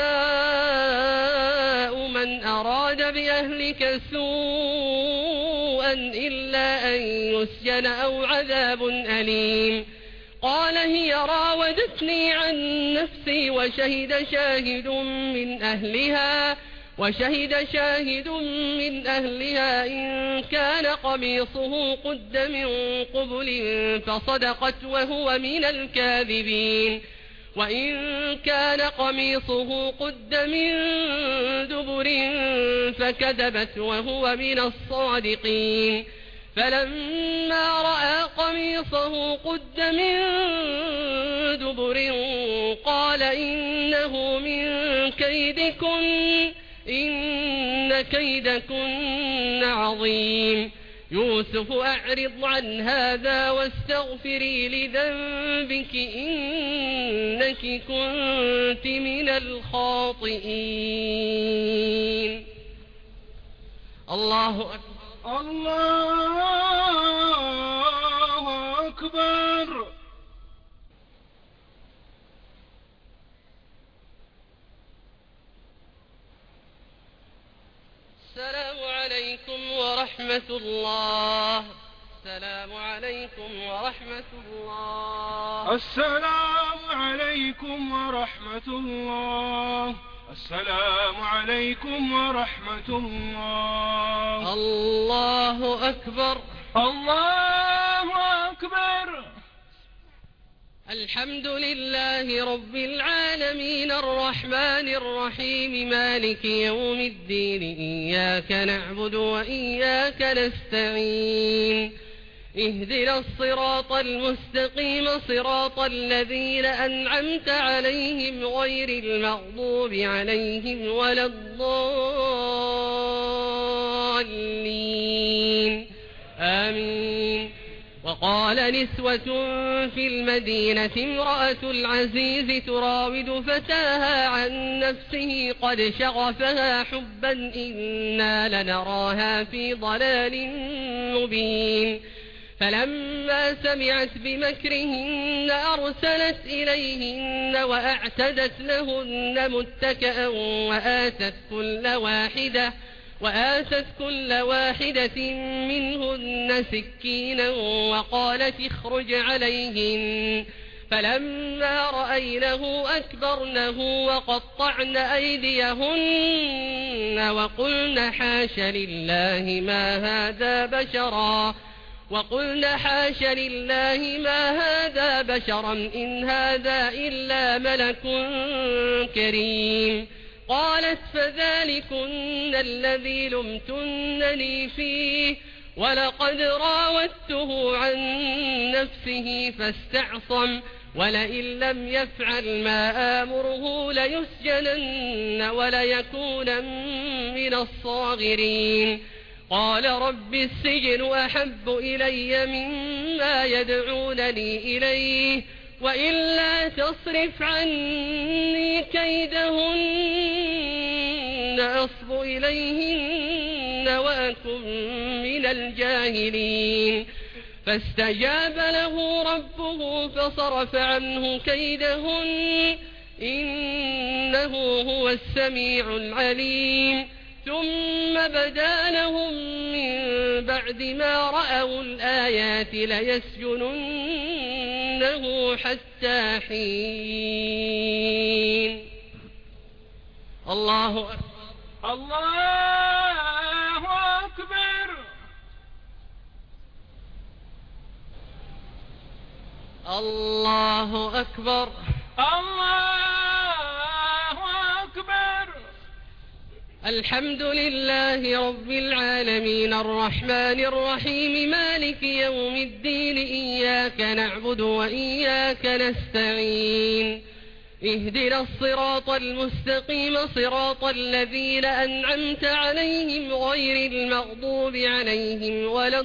جزاء من أراد بأهلك سوءا إلا أن يسجن أو عذاب أليم. قال هي راودتني عن نفسي وشهد شاهد من أهلها وشهد شاهد من أهلها إن كان قميصه قد من قبل فصدقت وهو من الكاذبين وإن كان قميصه قد من دبر فكذبت وهو من الصادقين. فلما رأى قميصه قد من دبر قال إنه من كيدكن إن كيدكن عظيم. يوسف أعرض عن هذا واستغفري لذنبك إنك كنت من الخاطئين. الله أكبر. الله أكبر. السلام عليكم ورحمة الله. السلام عليكم ورحمة الله. السلام عليكم ورحمة الله. السلام عليكم ورحمة الله. الله أكبر. الله أكبر. الحمد لله رب العالمين الرحمن الرحيم مالك يوم الدين إياك نعبد وإياك نستعين اهدنا الصراط المستقيم صراط الذين أنعمت عليهم غير المغضوب عليهم ولا الضالين آمين. وقال نسوة في المدينة امرأة العزيز تراود فتاها عن نفسه قد شغفها حبا إنا لنراها في ضلال مبين. فلما سمعت بمكرهن أرسلت إليهن وأعتدت لهن متكئا وآتت كل واحدة وآتت كل واحدة منهن سكينا وقالت اخرج عليهن. فلما رأينه أكبرنه وقطعن أيديهن وقلن حاش لله ما هذا بشرا وقلن حاش لله ما هذا بشرا إن هذا إلا ملك كريم. قالت فذلكن الذي لمتنني فيه ولقد راودته عن نفسه فاستعصم ولئن لم يفعل ما آمره ليسجنن وليكون من الصاغرين. قال رب السجن أحب إلي مما يدعونني إليه وإلا تصرف عني كيدهن أصب إليهن وأكن من الجاهلين. فاستجاب له ربه فصرف عنه كيدهن إنه هو السميع العليم. ثم بدا لهم من بعد ما رأوا الآيات ليسجننه حتى حين. الله أكبر. الله أكبر. الله أكبر. الله أكبر. الحمد لله رب العالمين الرحمن الرحيم مالك يوم الدين إياك نعبد وإياك نستعين اهدنا الصراط المستقيم صراط الذين أنعمت عليهم غير المغضوب عليهم ولا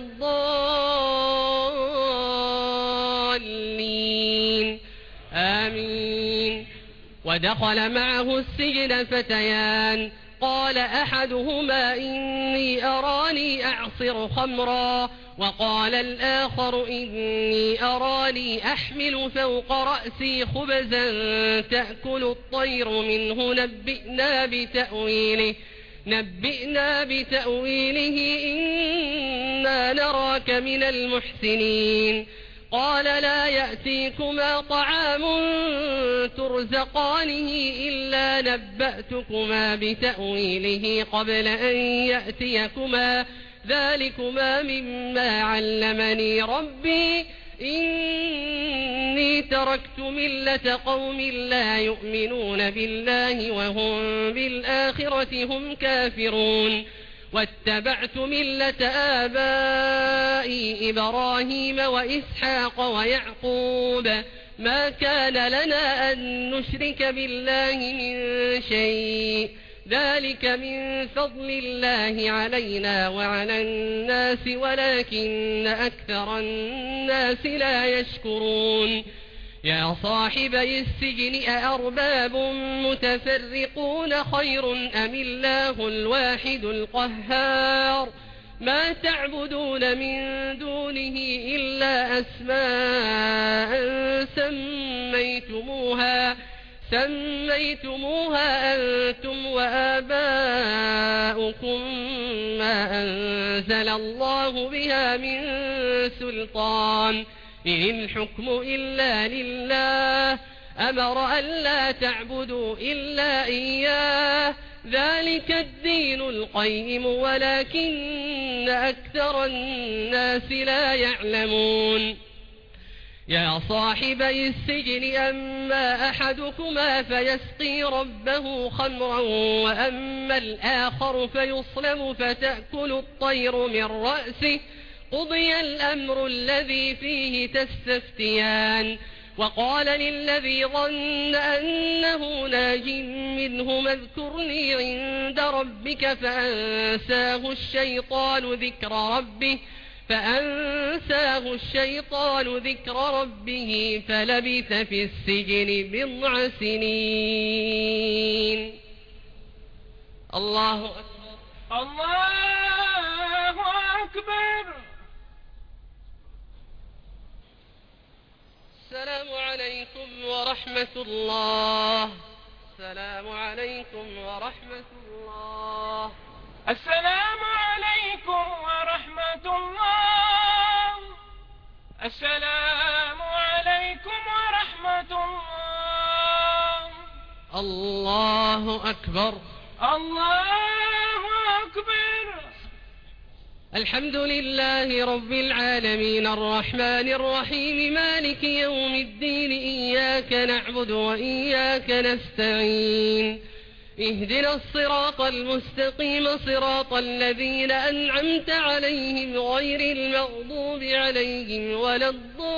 الضالين آمين. ودخل معه السجن فتيان قال أحدهما إني أراني أعصر خمرا وقال الآخر إني أراني أحمل فوق رأسي خبزا تأكل الطير منه نبئنا بتأويله نبئنا بتأويله إنا نراك من المحسنين. قال لا يأتيكما طعام ترزقانه إلا نبأتكما بتأويله قبل أن يأتيكما ذلكما مما علمني ربي إني تركت ملة قوم لا يؤمنون بالله وهم بالآخرة هم كافرون واتبعت ملة آبائي إبراهيم وإسحاق ويعقوب ما كان لنا أن نشرك بالله من شيء ذلك من فضل الله علينا وعلى الناس ولكن أكثر الناس لا يشكرون يا صاحبي السجن أأرباب متفرقون خير أم الله الواحد القهار ما تعبدون من دونه إلا أسماء سميتموها سميتموها أنتم وآباؤكم ما أنزل الله بها من سلطان إن الحكم إلا لله أمر ألا تعبدوا إلا إياه ذلك الدين القيم ولكن أكثر الناس لا يعلمون يا صاحبي السجن أما أحدكما فيسقي ربه خمرا وأما الآخر فيصلب فتأكل الطير من رأسه قضي الأمر الذي فيه تستفتيان وقال للذي ظن أنه ناج منهما اذكرني عند ربك فأنساه الشيطان ذكر ربه فأنساه الشيطان ذكر ربه فلبث في السجن بضع سنين. الله أكبر. الله أكبر. السلام عليكم ورحمة الله. السلام عليكم ورحمة الله. السلام عليكم ورحمة الله. السلام عليكم ورحمة الله. الله أكبر. الله أكبر. الحمد لله رب العالمين الرحمن الرحيم مالك يوم الدين إياك نعبد وإياك نستعين اهدنا الصراط المستقيم صراط الذين أنعمت عليهم غير المغضوب عليهم ولا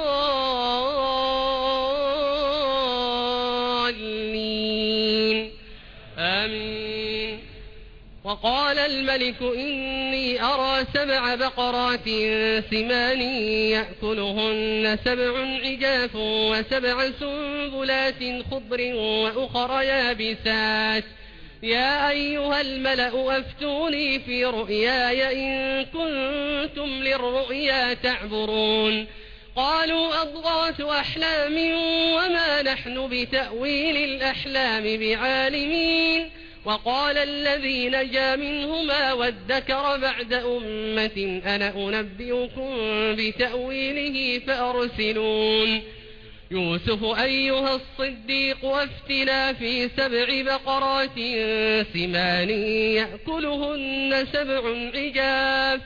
الضالين آمين. وقال الملك إني أرى سبع بقرات سمان يأكلهن سبع عجاف وسبع سنبلات خضر وأخر يابسات يا أيها الملأ أفتوني في رؤياي إن كنتم للرؤيا تعبرون قالوا أضغاث أحلام وما نحن بتأويل الأحلام بعالمين. وقال الذي نجا منهما وادكر بعد أمة أنا أنبئكم بتأويله فأرسلون يوسف أيها الصديق أفتنا في سبع بقرات سمان يأكلهن سبع عجاف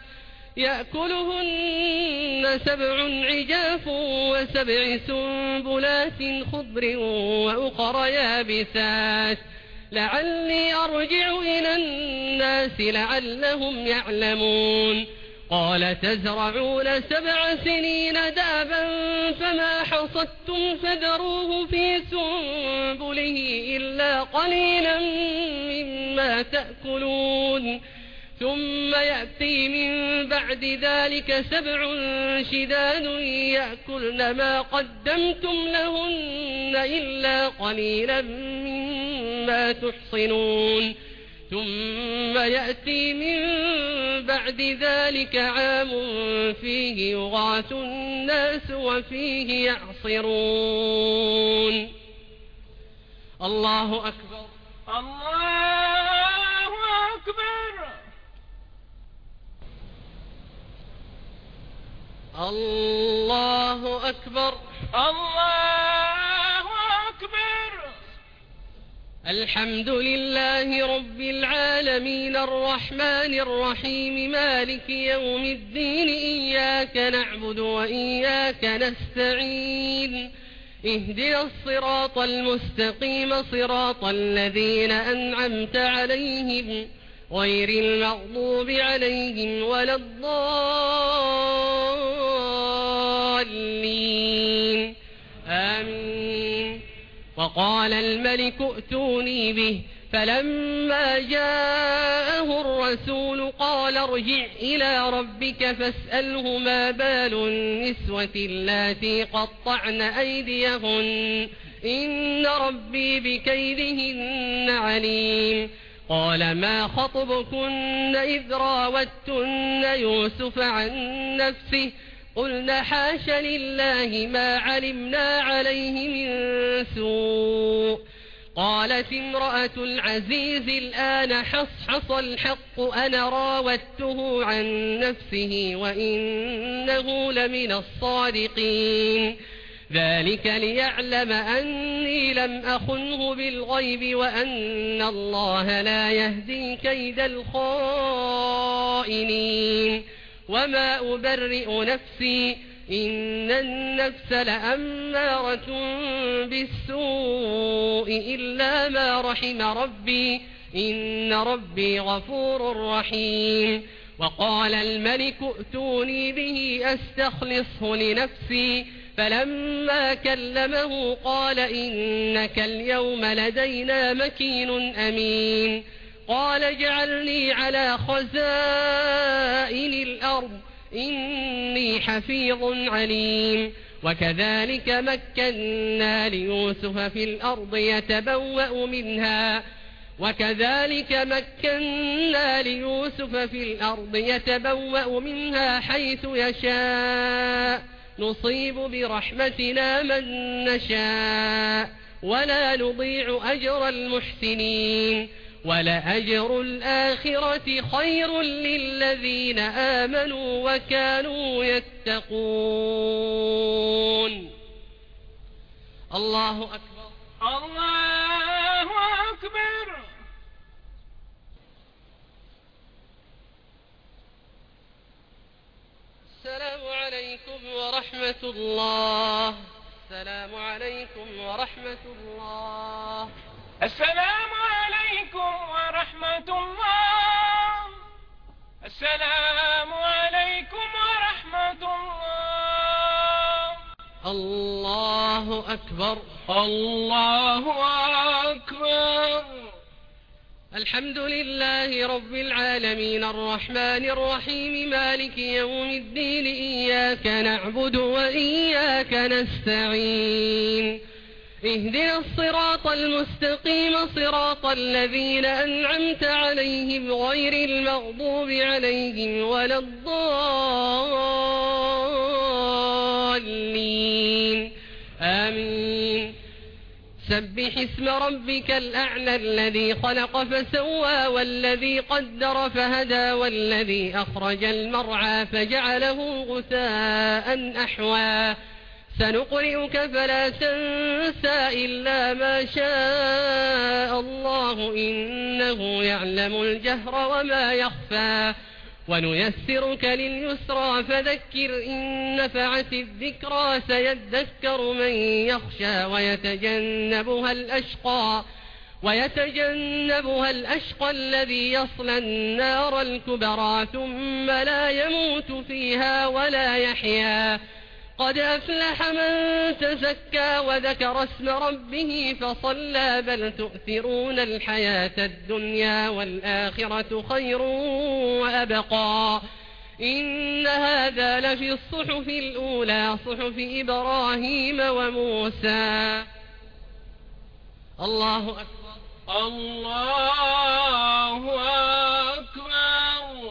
يأكلهن سبع عجاف وسبع سنبلات خضر وأخر يابسات لعلي أرجع إلى الناس لعلهم يعلمون. قال تزرعون سبع سنين دابا فما حصدتم فذروه في سنبله إلا قليلا مما تأكلون ثم يأتي من بعد ذلك سبع شداد يأكلن ما قدمتم لهن إلا قليلا مما تحصنون ثم يأتي من بعد ذلك عام فيه يغاث الناس وفيه يعصرون. الله أكبر. الله أكبر. الله أكبر. الله أكبر. الحمد لله رب العالمين الرحمن الرحيم مالك يوم الدين إياك نعبد وإياك نستعين اهدنا الصراط المستقيم صراط الذين أنعمت عليهم غير المغضوب عليهم ولا الضالين آمين. وقال الملك ائتوني به فلما جاءه الرسول قال ارجع إلى ربك فاسأله ما بال النسوة اللاتي قطعن أيديهن إن ربي بكيدهن عليم. قال ما خطبكن إذ راوتن يوسف عن نفسه قلنا حاش لله ما علمنا عليه من سوء. قالت امرأة العزيز الآن حصحص الحق أنا راودته عن نفسه وإنه لمن الصادقين. ذلك ليعلم أني لم أخنه بالغيب وأن الله لا يهدي كيد الخائنين. وما أبرئ نفسي إن النفس لأمارة بالسوء إلا ما رحم ربي إن ربي غفور رحيم. وقال الملك ائتوني به أستخلصه لنفسي فلما كلمه قال إنك اليوم لدينا مكين أمين. قال اجعلني على خزائن الأرض إني حفيظ عليم. وكذلك مكنا ليوسف في الأرض يتبوأ منها وكذلك مكنا ليوسف في الأرض يتبوأ منها حيث يشاء نصيب برحمتنا من نشاء ولا نضيع أجر المحسنين. ولأجر الآخرة خير للذين آمنوا وكانوا يتقون. الله أكبر. الله أكبر. السلام عليكم ورحمة الله. السلام عليكم ورحمة الله. السلام عليكم ورحمة الله. السلام عليكم ورحمة الله. الله أكبر. الله أكبر. الحمد لله رب العالمين الرحمن الرحيم مالك يوم الدين إياك نعبد وإياك نستعين اهدنا الصراط المستقيم صراط الذين أنعمت عليهم غير المغضوب عليهم ولا الضالين آمين. سبح اسم ربك الأعلى الذي خلق فسوى والذي قدر فهدى والذي أخرج المرعى فجعله غثاء أحوى. سنقرئك فلا تنسى إلا ما شاء الله إنه يعلم الجهر وما يخفى. ونيسرك لليسرى فذكر إن نفعت الذكرى سيذكر من يخشى ويتجنبها الأشقى ويتجنبها الأشقى الذي يصلى النار الكبرى ثم لا يموت فيها ولا يحيا. قد أفلح من تزكى وذكر اسم ربه فصلى بل تؤثرون الحياة الدنيا والآخرة خير وأبقى. إن هذا لفي الصحف الأولى صحف إبراهيم وموسى. الله أكبر. الله أكبر.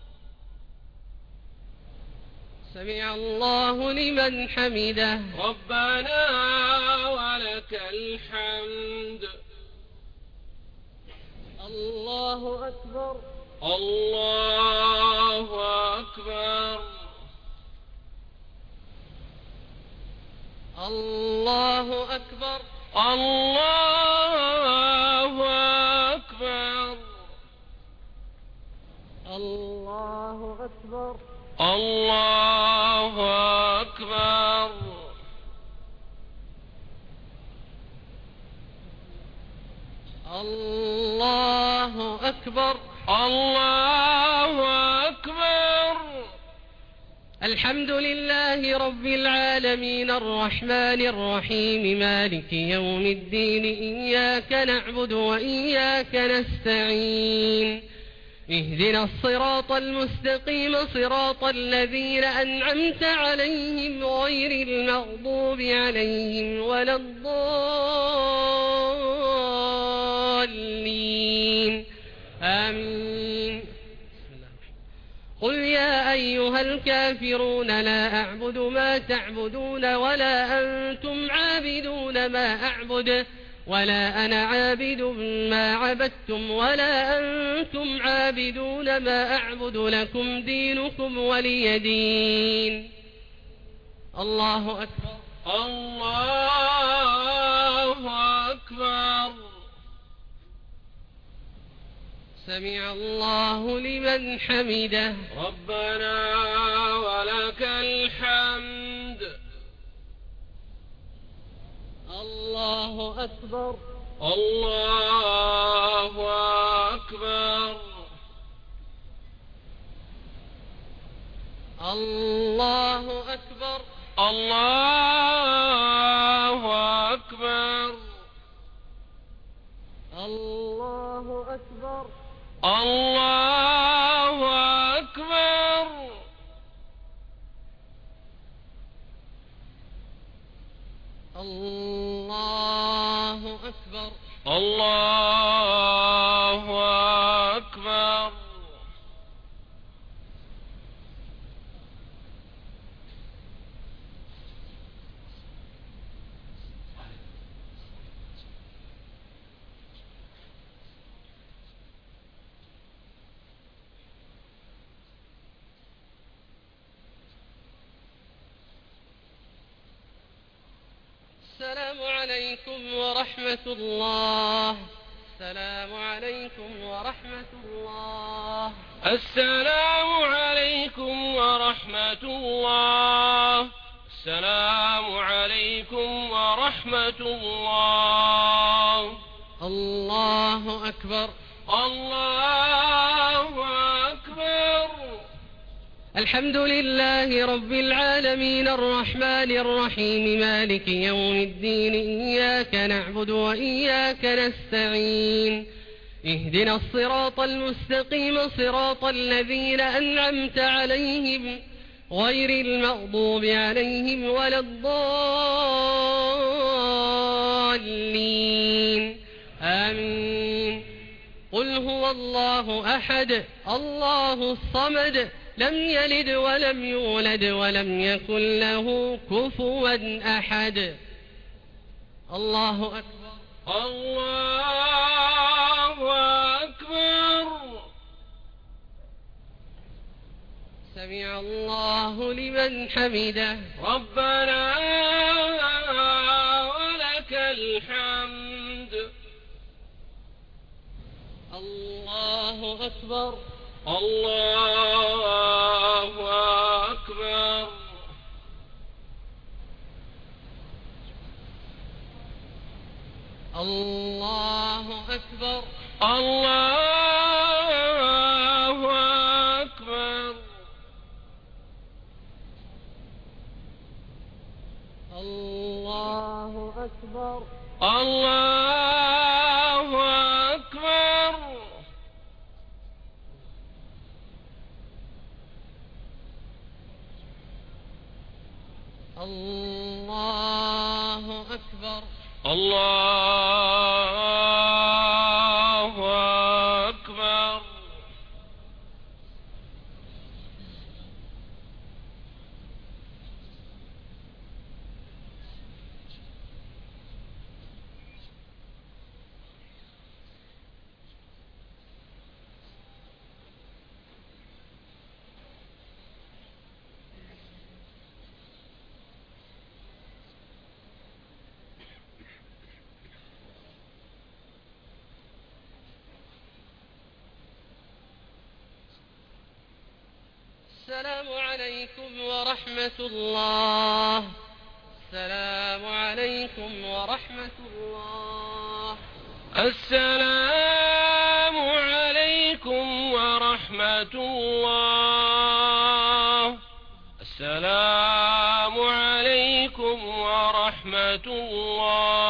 سمع الله لمن حمده. ربنا ولك الحمد. الله أكبر. الله أكبر. الله أكبر. الله أكبر. الله أكبر. الله أكبر. الله أكبر. الله أكبر. الحمد لله رب العالمين الرحمن الرحيم مالك يوم الدين إياك نعبد وإياك نستعين اهدنا الصراط المستقيم صراط الذين أنعمت عليهم غير المغضوب عليهم ولا الضالين آمين. قل يا أيها الكافرون لا أعبد ما تعبدون ولا أنتم عابدون ما أعبد ولا أنا عابد ما عبدتم ولا أنتم عابدون ما أعبد لكم دينكم ولي دين. الله أكبر. الله أكبر. سمع الله لمن حمده. ربنا ولك الحمد. الله أكبر. الله أكبر. الله أكبر. الله أكبر. الله أكبر. الله أكبر. الله أكبر. الله أكبر. السلام عليكم ورحمة الله. السلام عليكم ورحمة الله. السلام عليكم ورحمة الله. السلام عليكم ورحمة الله. الله أكبر. الله أكبر. الحمد لله رب العالمين الرحمن الرحيم مالك يوم الدين إياك نعبد وإياك نستعين اهدنا الصراط المستقيم صراط الذين أنعمت عليهم غير المغضوب عليهم ولا الضالين آمين. قل هو الله أحد الله الصمد لم يلد ولم يولد ولم يكن له كفوا أحد. الله أكبر. الله أكبر. سمع الله لمن حمده. ربنا ولك الحمد. الله أكبر. الله أكبر. الله أكبر. الله أكبر. الله أكبر. الله أكبر. الله أكبر. الله أكبر. السلام عليكم ورحمة الله. السلام عليكم ورحمة الله. السلام عليكم ورحمة الله. ورحمة الله.